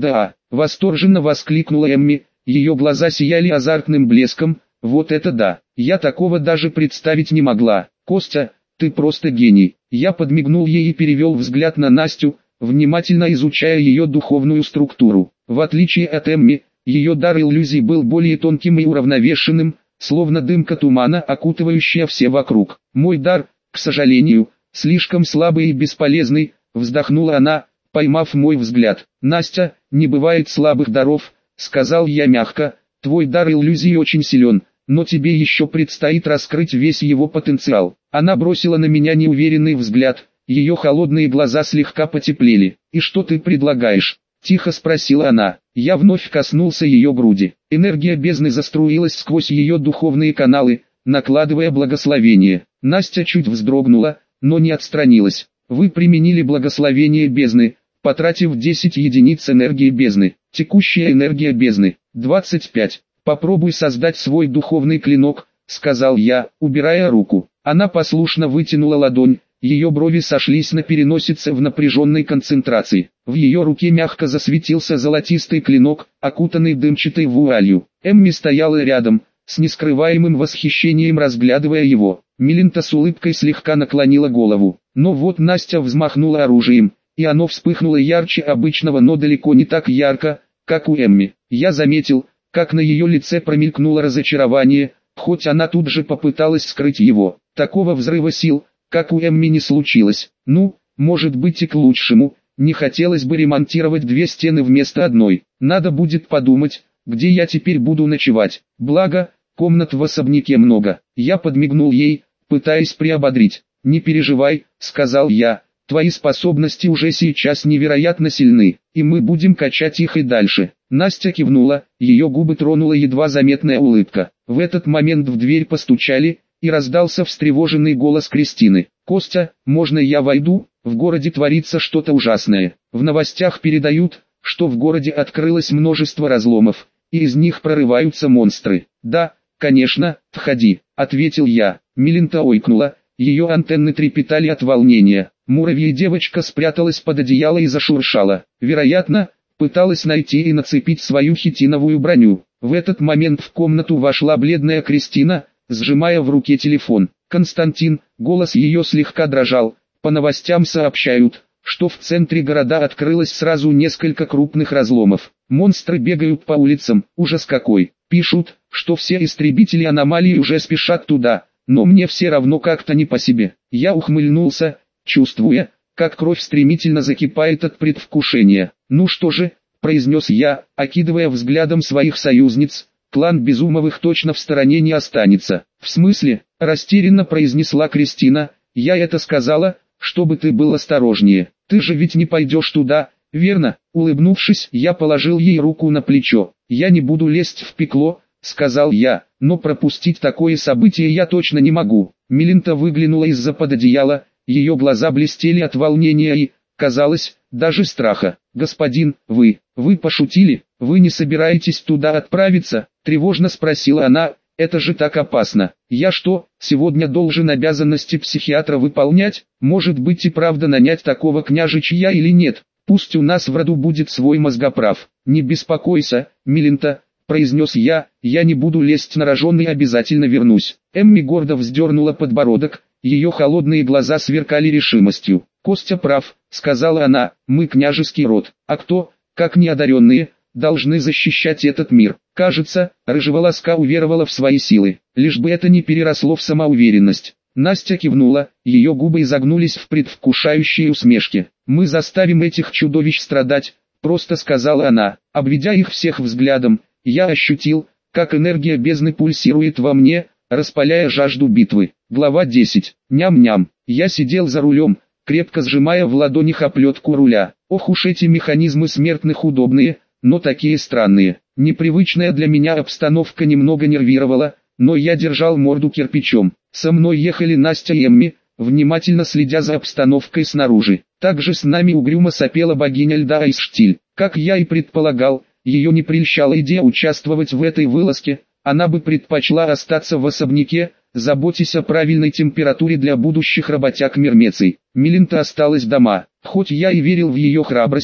Восторженно воскликнула Эмми, ее глаза сияли азартным блеском. Вот это да, я такого даже представить не могла. Костя, ты просто гений. Я подмигнул ей и перевел взгляд на Настю, внимательно изучая ее духовную структуру. В отличие от Эмми, ее дар иллюзий был более тонким и уравновешенным, словно дымка тумана, окутывающая все вокруг. Мой дар, к сожалению, слишком слабый и бесполезный, вздохнула она, поймав мой взгляд. Настя, не бывает слабых даров, сказал я мягко, твой дар иллюзий очень силен, но тебе еще предстоит раскрыть весь его потенциал. Она бросила на меня неуверенный взгляд, ее холодные глаза слегка потеплели. И что ты предлагаешь? Тихо спросила она. Я вновь коснулся ее груди. Энергия бездны заструилась сквозь ее духовные каналы, накладывая благословение. Настя чуть вздрогнула, но не отстранилась. Вы применили благословение бездны, потратив 10 единиц энергии бездны. Текущая энергия бездны – 25. Попробуй создать свой духовный клинок, сказал я, убирая руку. Она послушно вытянула ладонь, ее брови сошлись на переносице в напряженной концентрации. В ее руке мягко засветился золотистый клинок, окутанный дымчатой вуалью. Эмми стояла рядом, с нескрываемым восхищением разглядывая его. Милинта с улыбкой слегка наклонила голову. Но вот Настя взмахнула оружием, и оно вспыхнуло ярче обычного, но далеко не так ярко, как у Эмми. Я заметил, как на ее лице промелькнуло разочарование, хоть она тут же попыталась скрыть его. Такого взрыва сил, как у Эмми, не случилось. Ну, может быть и к лучшему. Не хотелось бы ремонтировать две стены вместо одной. Надо будет подумать, где я теперь буду ночевать. Благо, комнат в особняке много. Я подмигнул ей, пытаясь приободрить. «Не переживай», — сказал я, — «твои способности уже сейчас невероятно сильны, и мы будем качать их и дальше». Настя кивнула, ее губы тронула едва заметная улыбка. В этот момент в дверь постучали, и раздался встревоженный голос Кристины. «Костя, можно я войду? В городе творится что-то ужасное. В новостях передают, что в городе открылось множество разломов, и из них прорываются монстры». «Да, конечно, входи», — ответил я. Милинта ойкнула, ее антенны трепетали от волнения. Муравья девочка спряталась под одеяло и зашуршала. Вероятно, пыталась найти и нацепить свою хитиновую броню. В этот момент в комнату вошла бледная Кристина, сжимая в руке телефон. «Константин», голос ее слегка дрожал, «по новостям сообщают, что в центре города открылось сразу несколько крупных разломов. Монстры бегают по улицам, ужас какой. Пишут, что все истребители аномалии уже спешат туда, но мне все равно как-то не по себе». Я ухмыльнулся, чувствуя, как кровь стремительно закипает от предвкушения. «Ну что же», — произнес я, окидывая взглядом своих союзниц, «клан Безумовых точно в стороне не останется». «В смысле?» — растерянно произнесла Кристина. «Я это сказала, чтобы ты был осторожнее. Ты же ведь не пойдешь туда, верно?» Улыбнувшись, я положил ей руку на плечо. «Я не буду лезть в пекло», — сказал я, «но пропустить такое событие я точно не могу». Милинта выглянула из-за под одеяла, ее глаза блестели от волнения и, казалось, даже страха. «Господин, вы пошутили? Вы не собираетесь туда отправиться?» — тревожно спросила она. «Это же так опасно. Я что, сегодня должен обязанности психиатра выполнять? Может быть и правда нанять такого княжича или нет? Пусть у нас в роду будет свой мозгоправ». «Не беспокойся, Милинта», — произнес я не буду лезть на рожон и обязательно вернусь». Эмми гордо вздернула подбородок, ее холодные глаза сверкали решимостью. «Костя прав», — сказала она, — «мы княжеский род, а кто, как неодаренные, должны защищать этот мир». Кажется, рыжеволоска уверовала в свои силы, лишь бы это не переросло в самоуверенность. Настя кивнула, ее губы изогнулись в предвкушающей усмешке. «Мы заставим этих чудовищ страдать», — просто сказала она. Обведя их всех взглядом, я ощутил, как энергия бездны пульсирует во мне, распаляя жажду битвы. Глава 10. Ням-ням. Я сидел за рулем, крепко сжимая в ладонях оплетку руля. Ох уж эти механизмы смертных удобные, но такие странные. Непривычная для меня обстановка немного нервировала, но я держал морду кирпичом. Со мной ехали Настя и Эмми, внимательно следя за обстановкой снаружи. Также с нами угрюмо сопела богиня льда Айсштиль. Как я и предполагал, ее не прельщала идея участвовать в этой вылазке, она бы предпочла остаться в особняке, заботясь о правильной температуре для будущих работяг Мирмеций. Милинта осталась дома. Хоть я и верил в ее храбрость,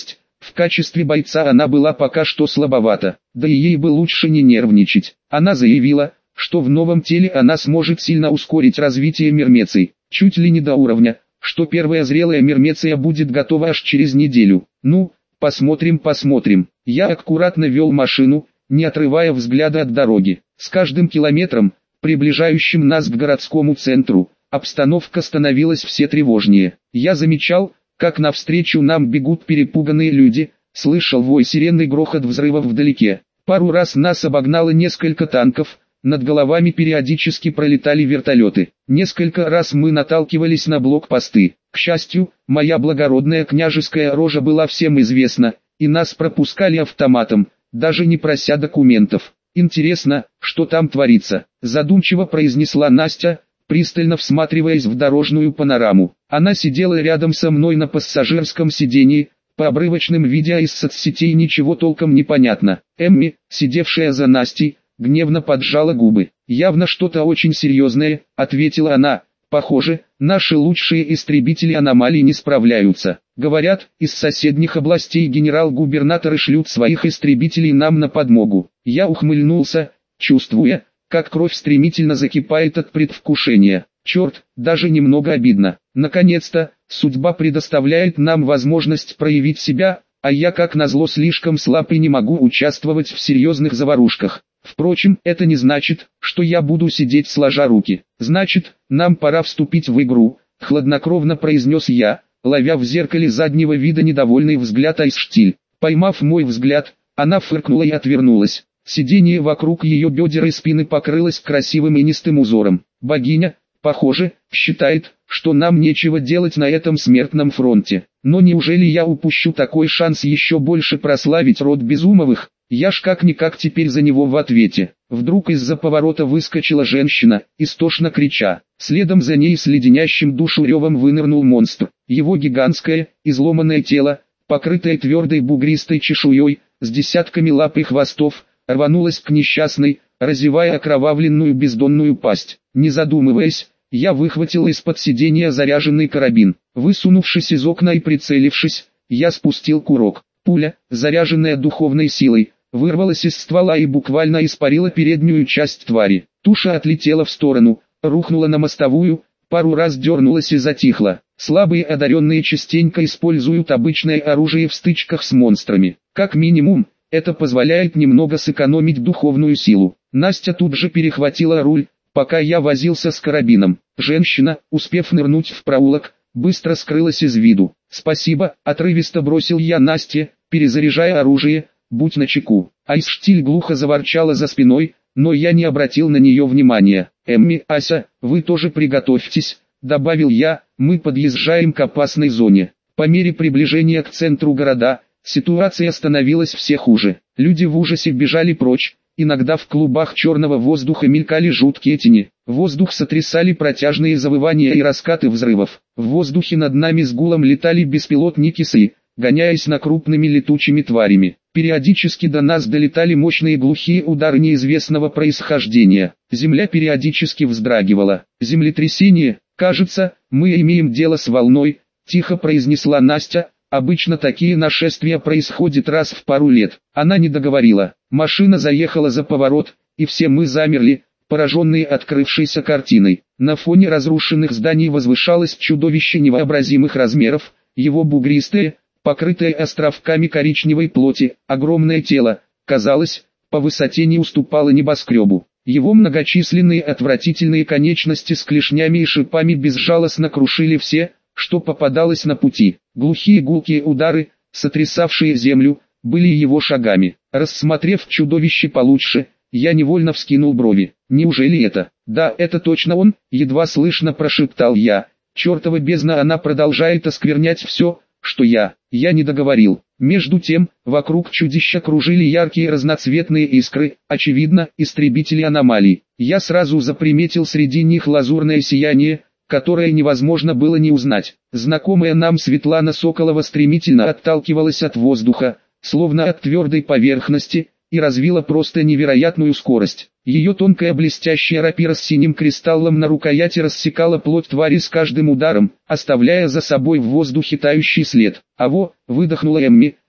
В качестве бойца она была пока что слабовата, да и ей бы лучше не нервничать. Она заявила, что в новом теле она сможет сильно ускорить развитие мирмеций, чуть ли не до уровня, что первая зрелая мирмеция будет готова аж через неделю. Ну, посмотрим. Я аккуратно вел машину, не отрывая взгляда от дороги. С каждым километром, приближающим нас к городскому центру, обстановка становилась все тревожнее. Я замечал, как навстречу нам бегут перепуганные люди, слышал вой сирен и грохот взрывов вдалеке. Пару раз нас обогнало несколько танков, над головами периодически пролетали вертолеты. Несколько раз мы наталкивались на блокпосты. К счастью, моя благородная княжеская рожа была всем известна, и нас пропускали автоматом, даже не прося документов. «Интересно, что там творится?» – задумчиво произнесла Настя, пристально всматриваясь в дорожную панораму. Она сидела рядом со мной на пассажирском сидении, по обрывочным видео из соцсетей ничего толком не понятно. Эмми, сидевшая за Настей, гневно поджала губы. «Явно что-то очень серьезное», — ответила она. «Похоже, наши лучшие истребители аномалий не справляются. Говорят, из соседних областей генерал-губернаторы шлют своих истребителей нам на подмогу». Я ухмыльнулся, чувствуя, как кровь стремительно закипает от предвкушения. Черт, даже немного обидно. Наконец-то, судьба предоставляет нам возможность проявить себя, а я как назло слишком слаб и не могу участвовать в серьезных заварушках. Впрочем, это не значит, что я буду сидеть сложа руки. Значит, нам пора вступить в игру, хладнокровно произнес я, ловя в зеркале заднего вида недовольный взгляд Айсштиль. Поймав мой взгляд, она фыркнула и отвернулась. Сиденье вокруг ее бедер и спины покрылось красивым инистым узором. Богиня, похоже, считает, что нам нечего делать на этом смертном фронте. Но неужели я упущу такой шанс еще больше прославить род Безумовых? Я ж как-никак теперь за него в ответе. Вдруг из-за поворота выскочила женщина, истошно крича. Следом за ней с леденящим душу ревом вынырнул монстр. Его гигантское, изломанное тело, покрытое твердой бугристой чешуей, с десятками лап и хвостов, рванулось к несчастной, разевая окровавленную бездонную пасть. Не задумываясь, я выхватил из-под сиденья заряженный карабин. Высунувшись из окна и прицелившись, я спустил курок. Пуля, заряженная духовной силой, вырвалась из ствола и буквально испарила переднюю часть твари. Туша отлетела в сторону, рухнула на мостовую, пару раз дернулась и затихла. Слабые одаренные частенько используют обычное оружие в стычках с монстрами. Как минимум, это позволяет немного сэкономить духовную силу. Настя тут же перехватила руль, пока я возился с карабином. Женщина, успев нырнуть в проулок, быстро скрылась из виду. «Спасибо», — отрывисто бросил я Насте, перезаряжая оружие, «будь начеку». Айсштиль глухо заворчала за спиной, но я не обратил на нее внимания. «Эмми, Ася, вы тоже приготовьтесь», — добавил я, «мы подъезжаем к опасной зоне». По мере приближения к центру города, ситуация становилась все хуже. Люди в ужасе бежали прочь, иногда в клубах черного воздуха мелькали жуткие тени. Воздух сотрясали протяжные завывания и раскаты взрывов. В воздухе над нами с гулом летали беспилотники СИ, гоняясь на крупными летучими тварями. Периодически до нас долетали мощные глухие удары неизвестного происхождения. Земля периодически вздрагивала. «Землетрясение, кажется, мы имеем дело с волной», — тихо произнесла Настя. «Обычно такие нашествия происходят раз в пару лет». Она не договорила. Машина заехала за поворот, и все мы замерли, пораженные открывшейся картиной. На фоне разрушенных зданий возвышалось чудовище невообразимых размеров, его бугристое, покрытое островками коричневой плоти, огромное тело, казалось, по высоте не уступало небоскребу. Его многочисленные отвратительные конечности с клешнями и шипами безжалостно крушили все, что попадалось на пути. Глухие гулкие удары, сотрясавшие землю, были его шагами. Рассмотрев чудовище получше, я невольно вскинул брови. «Неужели это?» «Да, это точно он», — едва слышно прошептал я. «Чертова бездна, она продолжает осквернять все, что я не договорил». Между тем, вокруг чудища кружили яркие разноцветные искры, очевидно, истребители аномалий. Я сразу заприметил среди них лазурное сияние, которое невозможно было не узнать. Знакомая нам Светлана Соколова стремительно отталкивалась от воздуха, словно от твердой поверхности, и развила просто невероятную скорость. Ее тонкая блестящая рапира с синим кристаллом на рукояти рассекала плоть твари с каждым ударом, оставляя за собой в воздухе тающий след. «Аво!» — выдохнула Эмми,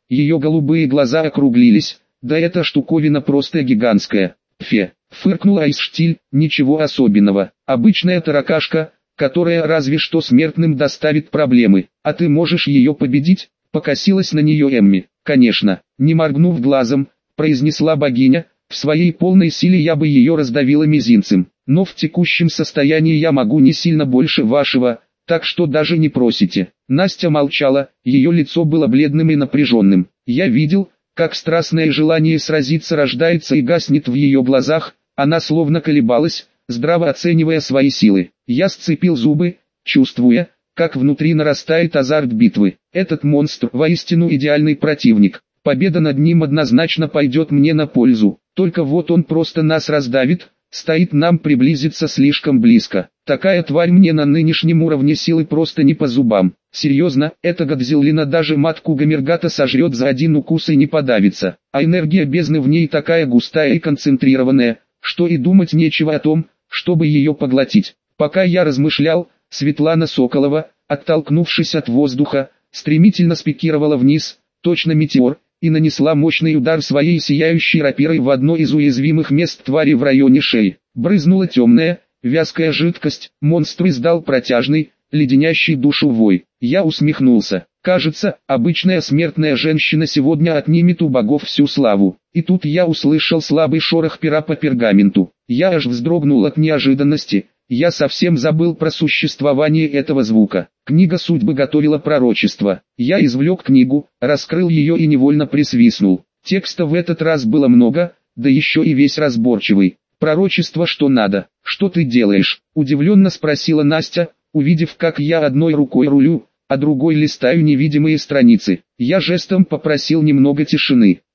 ее голубые глаза округлились, да эта штуковина просто гигантская. Фе, фыркнул Айсштиль, ничего особенного, обычная таракашка, которая разве что смертным доставит проблемы, а ты можешь ее победить, покосилась на нее Эмми. Конечно, не моргнув глазом, произнесла богиня, в своей полной силе я бы ее раздавила мизинцем, но в текущем состоянии я могу не сильно больше вашего, так что даже не просите. Настя молчала, ее лицо было бледным и напряженным. Я видел, как страстное желание сразиться рождается и гаснет в ее глазах, она словно колебалась, здраво оценивая свои силы. Я сцепил зубы, чувствуя, как внутри нарастает азарт битвы. Этот монстр воистину идеальный противник. Победа над ним однозначно пойдет мне на пользу. Только вот он просто нас раздавит, стоит нам приблизиться слишком близко. Такая тварь мне на нынешнем уровне силы просто не по зубам. Серьезно, эта Годзиллина даже матку Гамергата сожрет за один укус и не подавится. А энергия бездны в ней такая густая и концентрированная, что и думать нечего о том, чтобы ее поглотить. Пока я размышлял, Светлана Соколова, оттолкнувшись от воздуха, стремительно спикировала вниз, точно метеор, и нанесла мощный удар своей сияющей рапирой в одно из уязвимых мест твари в районе шеи. Брызнула темная, вязкая жидкость, монстр издал протяжный, леденящий душу вой. Я усмехнулся. Кажется, обычная смертная женщина сегодня отнимет у богов всю славу. И тут я услышал слабый шорох пера по пергаменту. Я аж вздрогнул от неожиданности. Я совсем забыл про существование этого звука. Книга судьбы готовила пророчество. Я извлек книгу, раскрыл ее и невольно присвистнул. Текста в этот раз было много, да еще и весь разборчивый. «Пророчество что надо? Что ты делаешь?» – удивленно спросила Настя, увидев, как я одной рукой рулю, а другой листаю невидимые страницы. Я жестом попросил немного тишины.